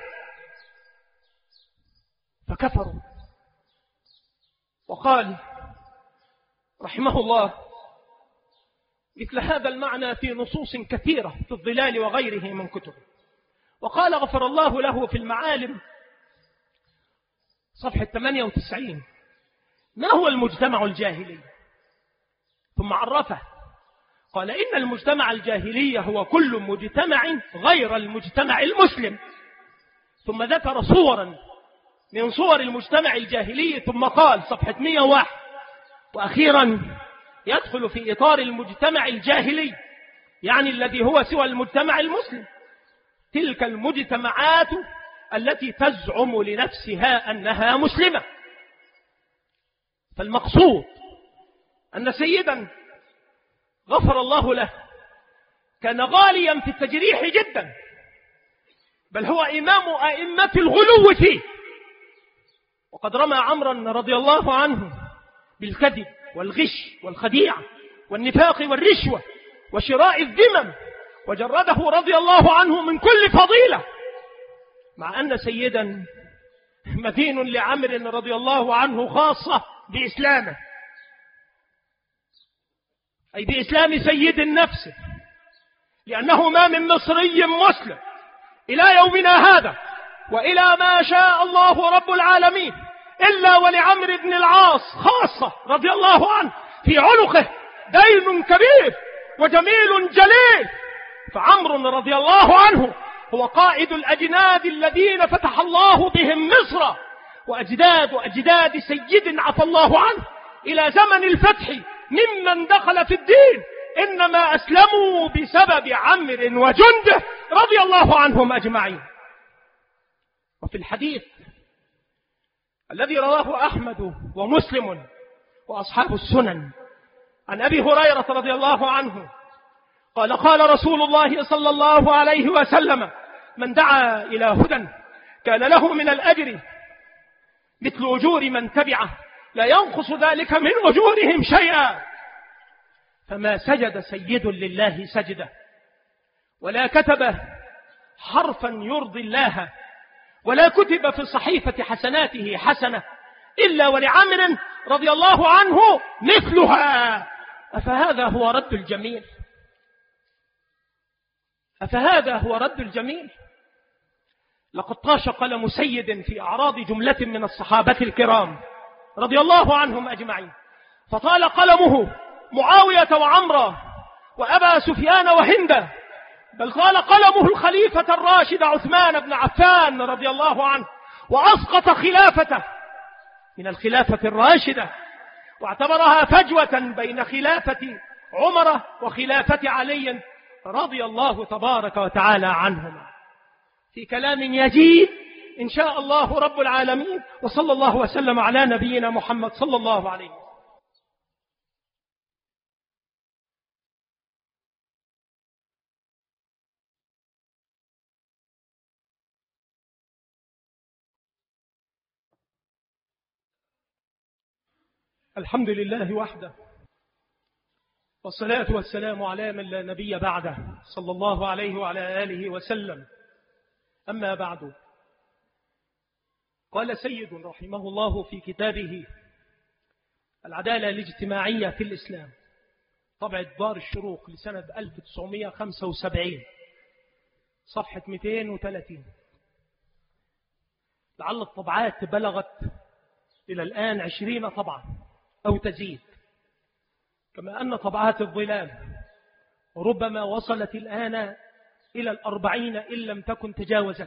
فكفروا. وقال رحمه الله مثل هذا المعنى في نصوص كثيرة في الظلال وغيره من كتب. وقال غفر الله له في المعالم صفحة ثمانية وتسعين: ما هو المجتمع الجاهلي؟ ثم عرفه قال: إن المجتمع الجاهلي هو كل مجتمع غير المجتمع المسلم. ثم ذكر صورا من صور المجتمع الجاهلي، ثم قال صفحة مئة وواحد: وأخيرا يدخل في إطار المجتمع الجاهلي يعني الذي هو سوى المجتمع المسلم تلك المجتمعات التي تزعم لنفسها أنها مسلمة. فالمقصود أن سيدا غفر الله له كان غاليا في التجريح جدا، بل هو إمام أئمة الغلو فيه، وقد رمى عمرا رضي الله عنه بالكذب والغش والخديعة والنفاق والرشوة وشراء الذمم، وجرده رضي الله عنه من كل فضيلة، مع أن سيدا مدين لعمر رضي الله عنه خاصة بإسلامه، أي بإسلام سيد النفس، لأنه ما من مصري مسلم إلى يومنا هذا وإلى ما شاء الله رب العالمين إلا ولعمر بن العاص خاصة رضي الله عنه في عنقه دين كبير وجميل جليل. فعمر رضي الله عنه هو قائد الأجناد الذين فتح الله بهم مصر، وأجداد وأجداد سيد عفى الله عنه إلى زمن الفتح ممن دخل في الدين إنما أسلموا بسبب عمر وجنده رضي الله عنهم أجمعين. وفي الحديث الذي رواه أحمد ومسلم وأصحاب السنن عن أبي هريرة رضي الله عنه قال: قال رسول الله صلى الله عليه وسلم: من دعا إلى هدى كان له من الأجر مثل أجور من تبعه لا ينقص ذلك من أجورهم شيئا. فما سجد سيد لله سجدة ولا كتب حرفا يرضي الله ولا كتب في صحيفة حسناته حسنة إلا ولعمر رضي الله عنه مثلها. أفهذا هو رد الجميل؟ أفهذا هو رد الجميل؟ لقد طاش قلم سيد في أعراض جملة من الصحابة الكرام رضي الله عنهم أجمعين، فطال قلمه معاوية وعمرة وأبا سفيان وهند، بل طال قلمه الخليفة الراشد عثمان بن عفان رضي الله عنه، وأسقط خلافته من الخلافة الراشدة، واعتبرها فجوة بين خلافة عمر وخلافة علي رضي الله تبارك وتعالى عنهما. في كلام يزيد إن شاء الله رب العالمين، وصلى الله وسلم على نبينا محمد صلى الله عليه وسلم. الحمد لله وحده، والصلاة والسلام على من لا نبي بعده، صلى الله عليه وعلى آله وسلم. أما بعد، قال سيد رحمه الله في كتابه العدالة الاجتماعية في الإسلام، طبعة دار الشروق لسنة ألف وتسعمائة وخمسة وسبعين، صفحة مئتين وثلاثين. لعل الطبعات بلغت إلى الآن عشرين طبعة أو تزيد، كما أن طبعات الظلال ربما وصلت الآن إلى الأربعين إن لم تكن تجاوزت.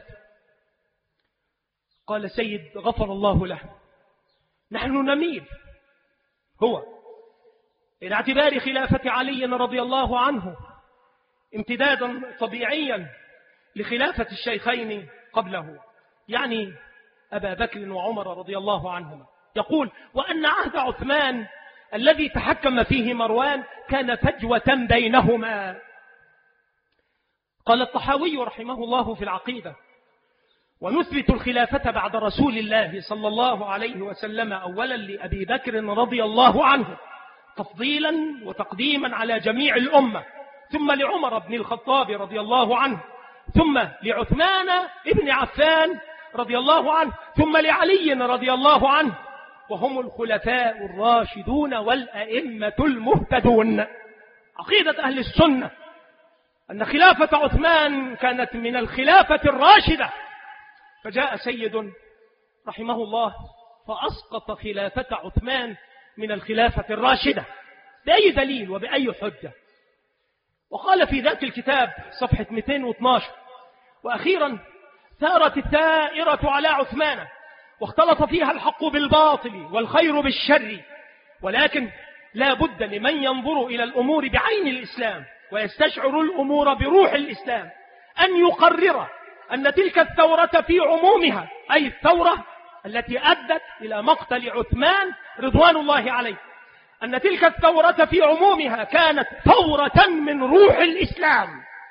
قال سيد غفر الله له: نحن نميل هو إلى اعتبار خلافة علي رضي الله عنه امتدادا طبيعيا لخلافة الشيخين قبله، يعني أبا بكر وعمر رضي الله عنهما. يقول: وأن عهد عثمان الذي تحكم فيه مروان كان فجوة بينهما. قال الطحاوي رحمه الله في العقيدة: ونثبت الخلافة بعد رسول الله صلى الله عليه وسلم أولا لأبي بكر رضي الله عنه تفضيلا وتقديما على جميع الأمة، ثم لعمر بن الخطاب رضي الله عنه، ثم لعثمان بن عفان رضي الله عنه، ثم لعلي رضي الله عنه، وهم الخلفاء الراشدون والأئمة المهتدون. عقيدة أهل السنة أن خلافة عثمان كانت من الخلافة الراشدة، فجاء سيد رحمه الله فأسقط خلافة عثمان من الخلافة الراشدة بأي دليل وبأي حجة. وقال في ذات الكتاب صفحة مئتين واثني عشر: وأخيرا ثارت الثائرة على عثمان، واختلط فيها الحق بالباطل والخير بالشر، ولكن لا بد لمن ينظر إلى الأمور بعين الإسلام ويستشعر الأمور بروح الإسلام أن يقرر أن تلك الثورة في عمومها، أي الثورة التي أدت إلى مقتل عثمان رضوان الله عليه، أن تلك الثورة في عمومها كانت ثورة من روح الإسلام،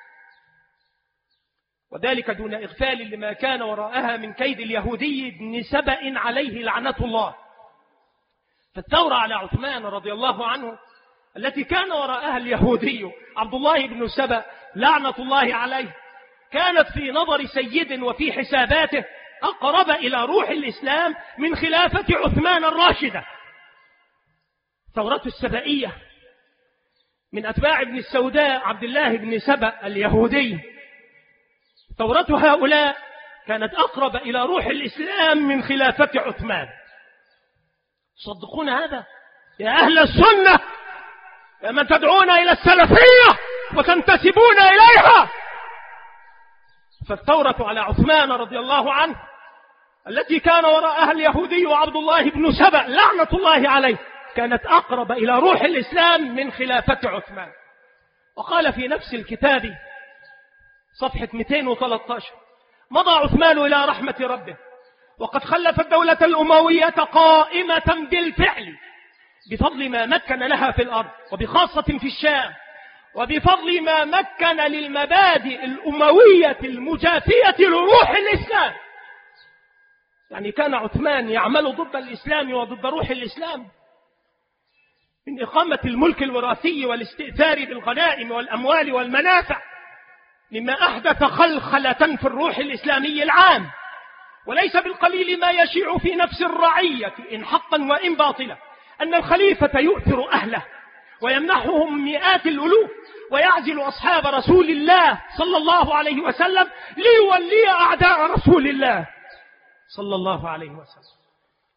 وذلك دون إغفال لما كان وراءها من كيد اليهودي ابن سبأ عليه لعنة الله. فالثورة على عثمان رضي الله عنه التي كان وراءها اليهودي عبد الله بن سبأ لعنة الله عليه كانت في نظر سيد وفي حساباته أقرب إلى روح الإسلام من خلافة عثمان الراشدة. ثورة السبائية من أتباع ابن السوداء عبد الله بن سبأ اليهودي، ثورة هؤلاء كانت أقرب إلى روح الإسلام من خلافة عثمان. صدقون هذا يا أهل السنة، يا من تدعون إلى السلفية وتنتسبون إليها. فالثورة على عثمان رضي الله عنه التي كان وراءها اليهودي وعبد الله بن سبأ لعنة الله عليه كانت أقرب إلى روح الإسلام من خلافة عثمان. وقال في نفس الكتاب صفحة مئتين وثلاثة عشر: مضى عثمان إلى رحمة ربه، وقد خلف الدولة الأموية قائمة بالفعل بفضل ما مكن لها في الأرض، وبخاصة في الشام، وبفضل ما مكن للمبادئ الأموية المجافية لروح الإسلام. يعني كان عثمان يعمل ضد الإسلام وضد روح الإسلام، من إقامة الملك الوراثي والاستئثار بالغنائم والأموال والمنافع، مما أحدث خلخلة في الروح الإسلامي العام. وليس بالقليل ما يشيع في نفس الرعية إن حقا وإن باطلا أن الخليفة يؤثر أهله ويمنحهم مئات الألوف، ويعزل أصحاب رسول الله صلى الله عليه وسلم ليولي أعداء رسول الله صلى الله عليه وسلم.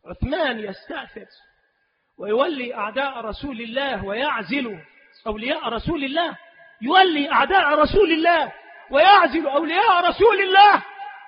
عثمان يستأثر ويولي أعداء رسول الله ويعزل أولياء رسول الله، يولي أعداء رسول الله ويعزل أولياء رسول الله،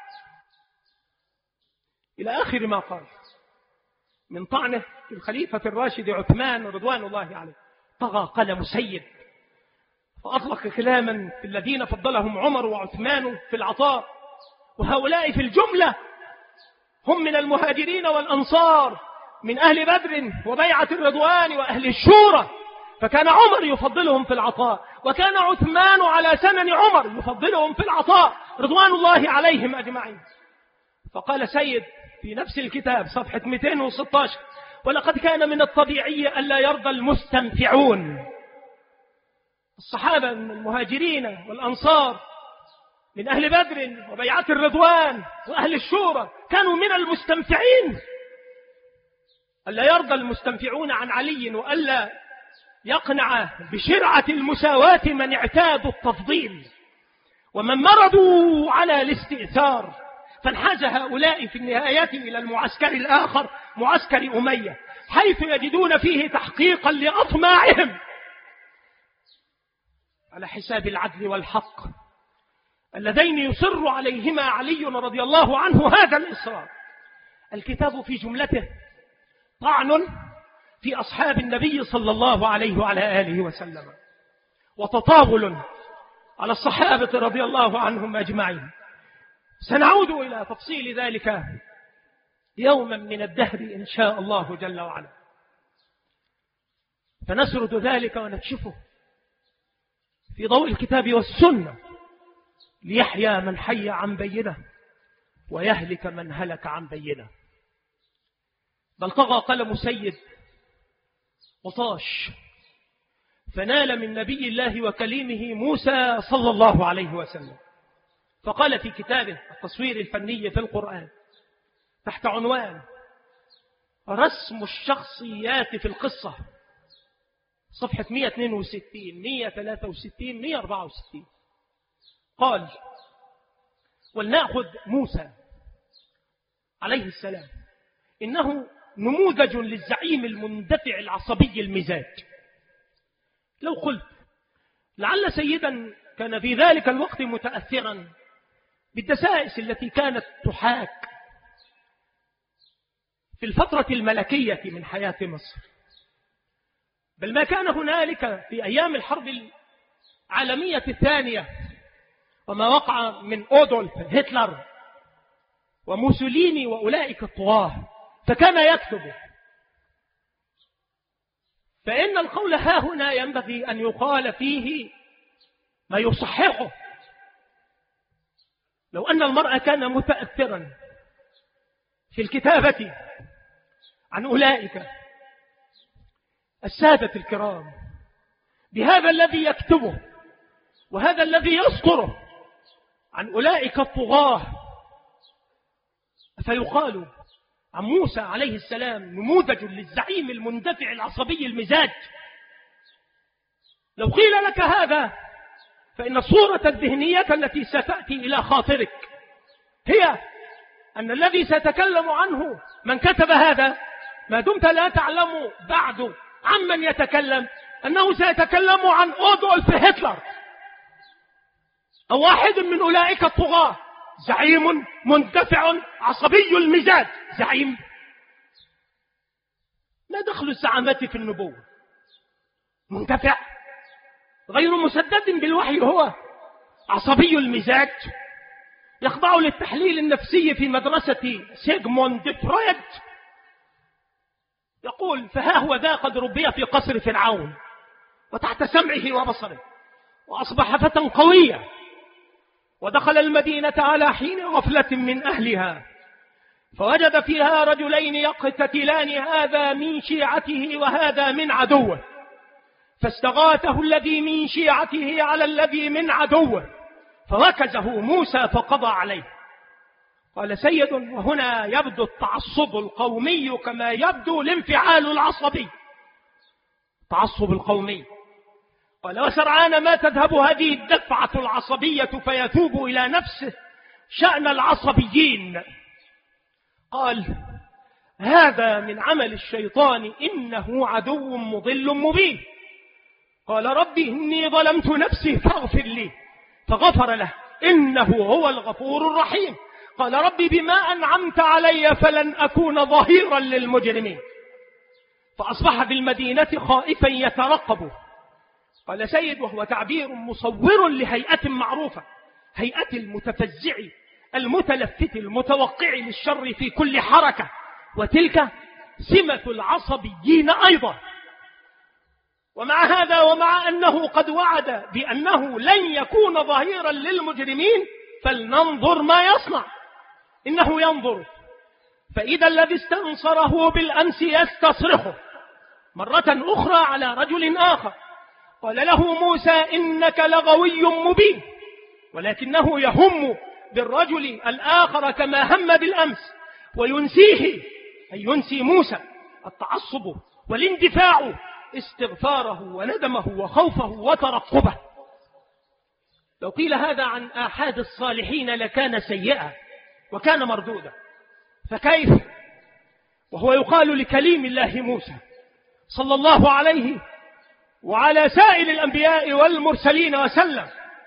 إلى آخر ما قال من طعنه في الخليفة الراشد عثمان رضوان الله عليه. طغى قلم سيد فأطلق كلاما في الذين فضلهم عمر وعثمان في العطاء، وهؤلاء في الجملة هم من المهاجرين والأنصار، من أهل بدر وبيعة الرضوان وأهل الشورى، فكان عمر يفضلهم في العطاء، وكان عثمان على سنن عمر يفضلهم في العطاء رضوان الله عليهم أجمعين. فقال سيد في نفس الكتاب صفحة مئتين وستة عشر: ولقد كان من الطبيعي ألا يرضى المستنفعون. الصحابة من المهاجرين والأنصار من أهل بدر وبيعة الرضوان وأهل الشورى كانوا من المستنفعين، ألا يرضى المستنفعون عن علي وألا يقنع بشرعة المساواة من اعتادوا التفضيل ومن مرضوا على الاستئثار. فانحاز هؤلاء في النهاية إلى المعسكر الآخر، معسكر أمية، حيث يجدون فيه تحقيقا لأطماعهم على حساب العدل والحق اللذين يصر عليهما علي رضي الله عنه هذا الإصرار. الكتاب في جملته طعن في أصحاب النبي صلى الله عليه وعلى آله وسلم، وتطاول على الصحابة رضي الله عنهم أجمعين. سنعود إلى تفصيل ذلك يوما من الدهر إن شاء الله جل وعلا، فنسرد ذلك ونكشفه في ضوء الكتاب والسنة ليحيى من حي عن بينه ويهلك من هلك عن بينه. بل طغى قلم سيد وطاش، فنال من نبي الله وكليمه موسى صلى الله عليه وسلم، فقال في كتابه التصوير الفني في القرآن تحت عنوان رسم الشخصيات في القصة، صفحة مئة واثنين وستين مئة وثلاثة وستين مئة وأربعة وستين، قال: ولنأخذ موسى عليه السلام إنه نموذج للزعيم المندفع العصبي المزاج. لو قلت لعل سيدا كان في ذلك الوقت متأثرا بالدسائس التي كانت تحاك في الفترة الملكية من حياة مصر، بل ما كان هنالك في أيام الحرب العالمية الثانية وما وقع من أودولف هتلر وموسوليني وأولئك الطغاة، فكان يكتب. فإن القول ها هنا ينبغي أن يقال فيه ما يصححه. لو أن المرء كان متأثرا في الكتابة عن أولئك السادة الكرام بهذا الذي يكتبه وهذا الذي يسطره عن أولئك الطغاة، فيقال عن موسى عليه السلام نموذج للزعيم المندفع العصبي المزاج. لو قيل لك هذا فإن الصورة الذهنية التي ستأتي إلى خاطرك هي أن الذي سيتكلم عنه من كتب هذا، ما دمت لا تعلم بعد عمن يتكلم، أنه سيتكلم عن أودولف هتلر أو واحد من أولئك الطغاة، زعيم مندفع عصبي المزاج. زعيم؟ ما دخل الزعامات في النبوة؟ مندفع غير مسدد بالوحي، هو عصبي المزاج، يخضع للتحليل النفسي في مدرسة سيغموند فرويد. يقول: فها هو ذا قد ربي في قصر فرعون وتحت سمعه وبصره، وأصبح فتى قويا، ودخل المدينة على حين غفلة من أهلها، فوجد فيها رجلين يقتتلان، هذا من شيعته وهذا من عدوه، فاستغاثه الذي من شيعته على الذي من عدوه، فوكزه موسى فقضى عليه. قال سيد: وهنا يبدو التعصب القومي كما يبدو الانفعال العصبي. تعصب القومي. قال: وسرعان ما تذهب هذه الدفعة العصبية فيتوب إلى نفسه شأن العصبيين. قال: هذا من عمل الشيطان إنه عدو مضل مبين. قال ربي إني ظلمت نفسي فاغفر لي فغفر له إنه هو الغفور الرحيم. قال ربي بما أنعمت علي فلن أكون ظهيرا للمجرمين. فأصبح بالمدينة خائفا يترقب. قال سيد، وهو تعبير مصور لهيئة معروفة، هيئة المتفزع المتلفت المتوقع للشر في كل حركة، وتلك سمة العصبيين أيضا. ومع هذا ومع أنه قد وعد بأنه لن يكون ظهيرا للمجرمين، فلننظر ما يصنع. إنه ينظر فإذا الذي استنصره بالأمس يستصرخه مرة أخرى على رجل آخر. قال له موسى إنك لغوي مبين، ولكنه يهم بالرجل الآخر كما هم بالأمس، وينسيه أي ينسي موسى التعصب والاندفاع استغفاره وندمه وخوفه وترقبه. لو قيل هذا عن آحاد الصالحين لكان سيئا وكان مردودا، فكيف وهو يقال لكليم الله موسى صلى الله عليه وعلى سائر الأنبياء والمرسلين وسلم؟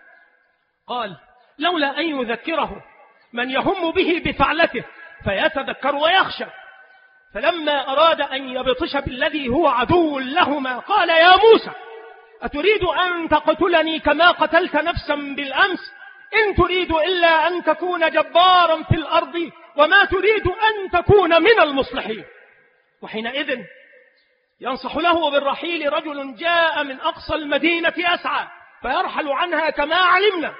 قال لولا أن يذكره من يهم به بفعلته فيتذكر ويخشى. فلما أراد أن يبطش بالذي هو عدو لهما قال يا موسى أتريد أن تقتلني كما قتلت نفسا بالأمس؟ إن تريد إلا أن تكون جبارا في الأرض وما تريد أن تكون من المصلحين. وحينئذ ينصح له بالرحيل رجل جاء من أقصى المدينة أسعى فيرحل عنها كما علمنا،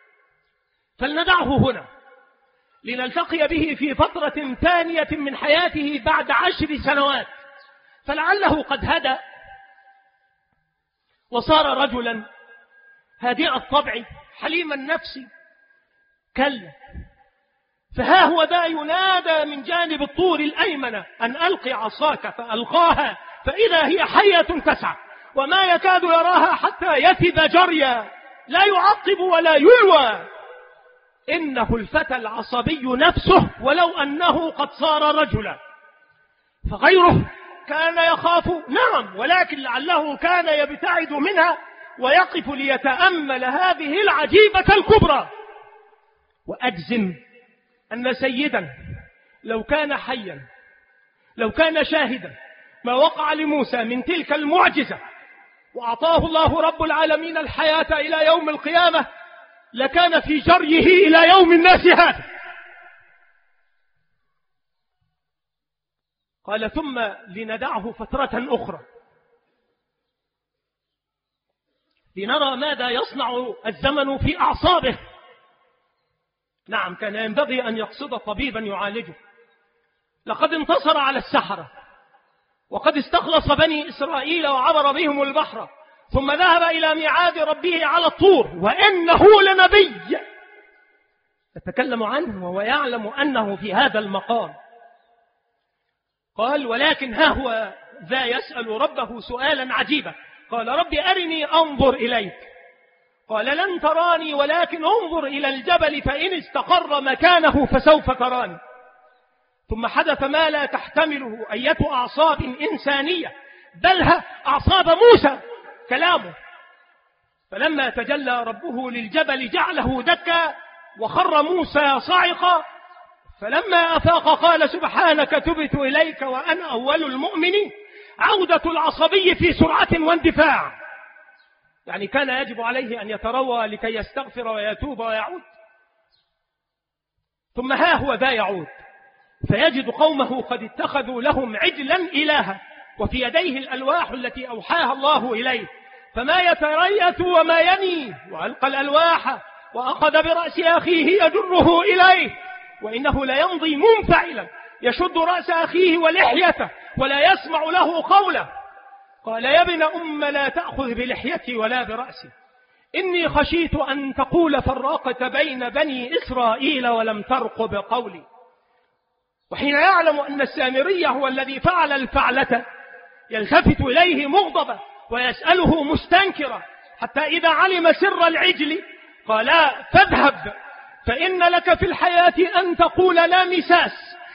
فلندعه هنا لنلتقي به في فترة ثانية من حياته بعد عشر سنوات، فلعله قد هدى وصار رجلا هادئ الطبع حليم النفس. كلا، فها هو ذا ينادى من جانب الطور الأيمن أن ألقي عصاك، فألقاها فإذا هي حية تسعى وما يكاد يراها حتى يفد جريا لا يعقب ولا يلوى. إنه الفتى العصبي نفسه ولو أنه قد صار رجلا. فغيره كان يخاف، نعم، ولكن لعله كان يبتعد منها ويقف ليتأمل هذه العجيبة الكبرى. وأجزم أن سيدا لو كان حيا لو كان شاهدا ما وقع لموسى من تلك المعجزة وأعطاه الله رب العالمين الحياة إلى يوم القيامة لكان في جريه إلى يوم الناس هذا. قال ثم لندعه فترة أخرى لنرى ماذا يصنع الزمن في أعصابه. نعم، كان ينبغي أن يقصد طبيبا يعالجه. لقد انتصر على السحرة وقد استخلص بني إسرائيل وعبر بهم البحر ثم ذهب إلى ميعاد ربه على الطور وإنه لنبي يتكلم عنه وهو يعلم أنه في هذا المقام. قال ولكن ها هو ذا يسأل ربه سؤالا عجيبا. قال ربي أرني أنظر إليك. قال لن تراني ولكن انظر إلى الجبل فإن استقر مكانه فسوف تراني. ثم حدث ما لا تحتمله أية أعصاب إنسانية بلها أعصاب موسى كلامه. فلما تجلى ربه للجبل جعله دكا وخر موسى صاعقا. فلما أفاق قال سبحانك تبت إليك وأنا أول المؤمنين. عودة العصبي في سرعة واندفاع، يعني كان يجب عليه أن يتروى لكي يستغفر ويتوب ويعود. ثم ها هو ذا يعود فيجد قومه قد اتخذوا لهم عجلا إلها وفي يديه الألواح التي أوحاها الله إليه، فما يتريث وما يني. وألقى الألواح وأخذ برأس أخيه يجره إليه وإنه ليمضي منفعلا يشد رأس أخيه ولحيته ولا يسمع له قوله. قال يا ابن أم لا تأخذ بلحيتي ولا برأسي إني خشيت أن تقول فرقت بين بني إسرائيل ولم ترقب قولي. وحين يعلم أن السامري هو الذي فعل الفعلة يلتفت إليه مغضبا ويسأله مستنكرا حتى إذا علم سر العجل قال فاذهب فإن لك في الحياة أن تقول لا مساس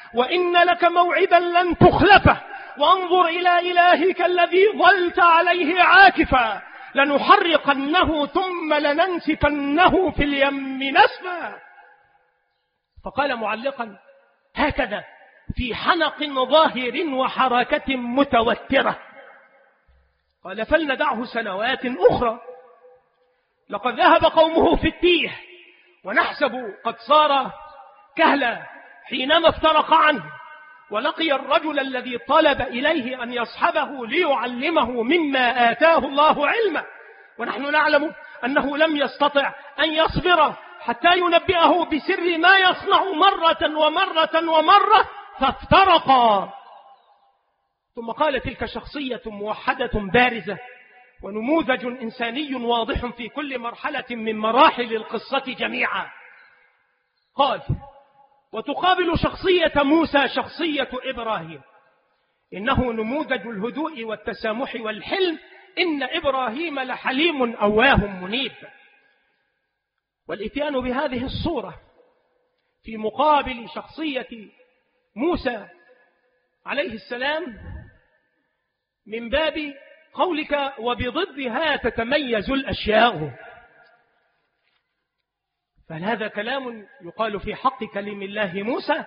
وإن لك موعدا لن تخلفه، وانظر إلى إلهك الذي ظلت عليه عاكفا، لنحرقنه ثم لننسفنه في اليم نسفا. فقال معلقا هكذا في حنق ظاهر وحركة متوترة، قال فلندعه سنوات أخرى، لقد ذهب قومه في التيه، ونحسب قد صار كهلا حينما افترق عنه، ولقي الرجل الذي طلب إليه أن يصحبه ليعلمه مما آتاه الله علما، ونحن نعلم أنه لم يستطع أن يصبر حتى ينبئه بسر ما يصنع مرة ومرة ومرة، فافترقا. ثم قال تلك شخصية موحدة بارزة ونموذج إنساني واضح في كل مرحلة من مراحل القصة جميعا. قال وتقابل شخصية موسى شخصية إبراهيم، إنه نموذج الهدوء والتسامح والحلم، إن إبراهيم لحليم أواه منيب. والإتيان بهذه الصورة في مقابل شخصية موسى عليه السلام من باب قولك وبضدها تتميز الأشياء، فهل هذا كلام يقال في حق كلم الله موسى؟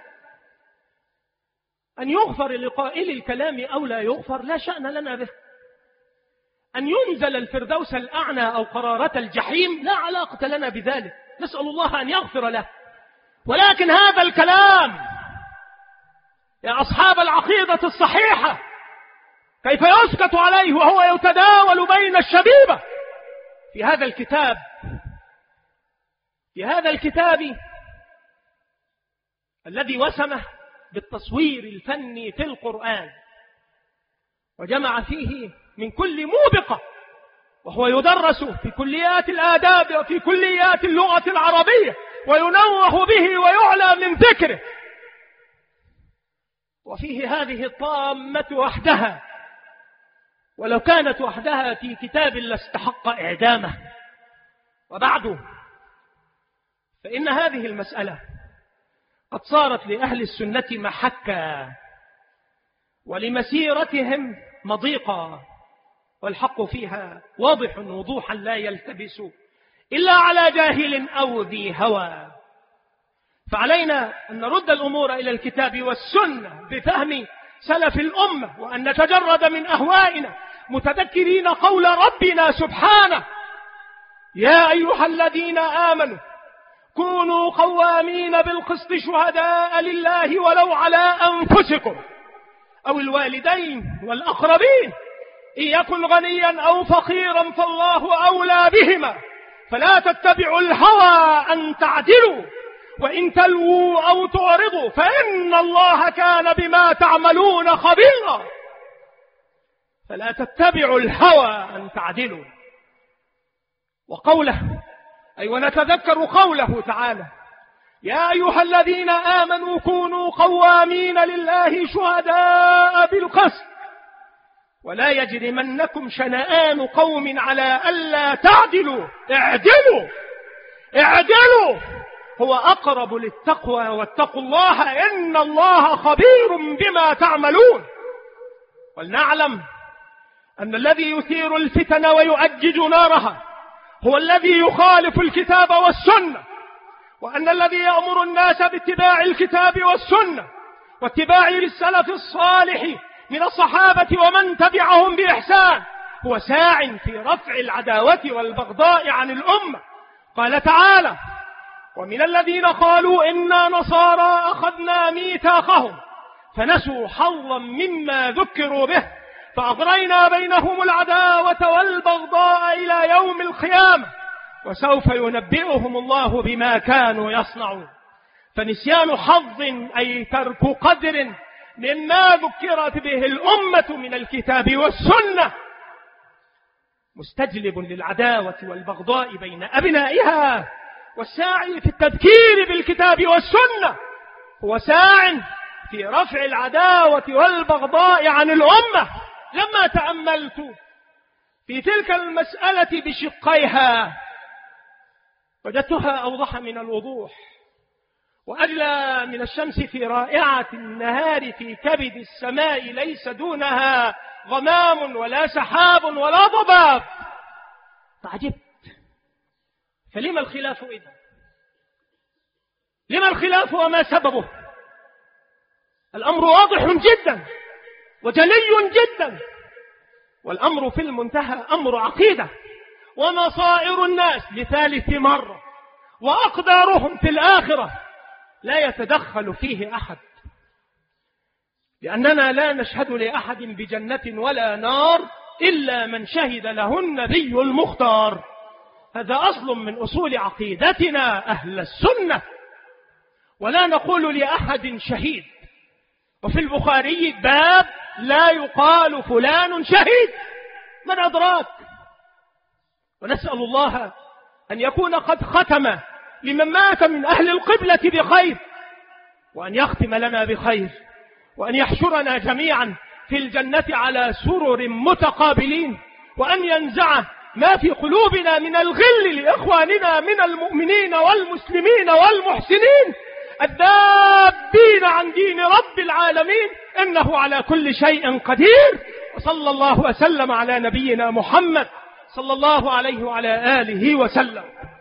أن يغفر لقائل الكلام أو لا يغفر لا شأن لنا به، أن ينزل الفردوس الأعلى أو قرارة الجحيم لا علاقة لنا بذلك، نسأل الله أن يغفر له. ولكن هذا الكلام يا أصحاب العقيدة الصحيحة كيف يسكت عليه وهو يتداول بين الشبيبة في هذا الكتاب في هذا الكتاب الذي وسمه بالتصوير الفني في القرآن، وجمع فيه من كل موبقة، وهو يدرس في كليات الآداب وفي كليات اللغة العربية، وينوه به ويعلى من ذكره، وفيه هذه الطامة وحدها، ولو كانت وحدها في كتاب لاستحق إعدامه. وبعد فإن هذه المسألة قد صارت لأهل السنة محكا ولمسيرتهم مضيقا، والحق فيها واضح وضوحا لا يلتبس إلا على جاهل أو ذي هوى. فعلينا أن نرد الأمور إلى الكتاب والسنة بفهم سلف الأمة، وأن نتجرد من أهوائنا متذكرين قول ربنا سبحانه يا أيها الذين آمنوا كونوا قوامين بالقسط شهداء لله ولو على أنفسكم أو الوالدين والأقربين إن يكن غنيا أو فقيرا فالله أولى بهما فلا تتبعوا الهوى أن تعدلوا وإن تلووا أو تعرضوا فإن الله كان بما تعملون خبيرا. فلا تتبعوا الهوى أن تعدلوا. وقوله أي أيوة ونتذكر قوله تعالى يا أيها الذين آمنوا كونوا قوامين لله شهداء بالقسط ولا يجرمنكم شنآن قوم على ألا تعدلوا اعدلوا اعدلوا هو أقرب للتقوى واتقوا الله إن الله خبير بما تعملون. ولنعلم أن الذي يثير الفتن ويؤجج نارها هو الذي يخالف الكتاب والسنة، وأن الذي يأمر الناس باتباع الكتاب والسنة واتباع السلف الصالح من الصحابة ومن تبعهم بإحسان هو ساع في رفع العداوة والبغضاء عن الأمة. قال تعالى ومن الذين قالوا إنا نصارى أخذنا ميثاقهم فنسوا حظا مما ذكروا به فأغرينا بينهم العداوة والبغضاء إلى يوم القيامة وسوف ينبئهم الله بما كانوا يصنعون. فنسيان حظ أي ترك قدر مما ذكرت به الأمة من الكتاب والسنة مستجلب للعداوة والبغضاء بين أبنائها، والساعي في التذكير بالكتاب والسنة هو ساع في رفع العداوة والبغضاء عن الأمة. لما تأملت في تلك المسألة بشقيها وجدتها أوضح من الوضوح، وأجلى من الشمس في رائعة النهار في كبد السماء ليس دونها غمام ولا سحاب ولا ضباب. فعجبت، فلما الخلاف إذا؟ لما الخلاف وما سببه؟ الأمر واضح جدا وجلي جدا، والأمر في المنتهى أمر عقيدة، ومصائر الناس لثالث مرة وأقدارهم في الآخرة لا يتدخل فيه أحد، لأننا لا نشهد لأحد بجنة ولا نار إلا من شهد له النبي المختار. هذا أصل من أصول عقيدتنا أهل السنة، ولا نقول لأحد شهيد. وفي البخاري باب لا يقال فلان شهيد، من أدراك؟ ونسأل الله أن يكون قد ختم لمن مات من أهل القبلة بخير، وأن يختم لنا بخير، وأن يحشرنا جميعا في الجنة على سرر متقابلين، وأن ينزع ما في قلوبنا من الغل لإخواننا من المؤمنين والمسلمين والمحسنين الذابين عن دين رب العالمين، إنه على كل شيء قدير. وصلى الله وسلم على نبينا محمد صلى الله عليه وعلى آله وسلم.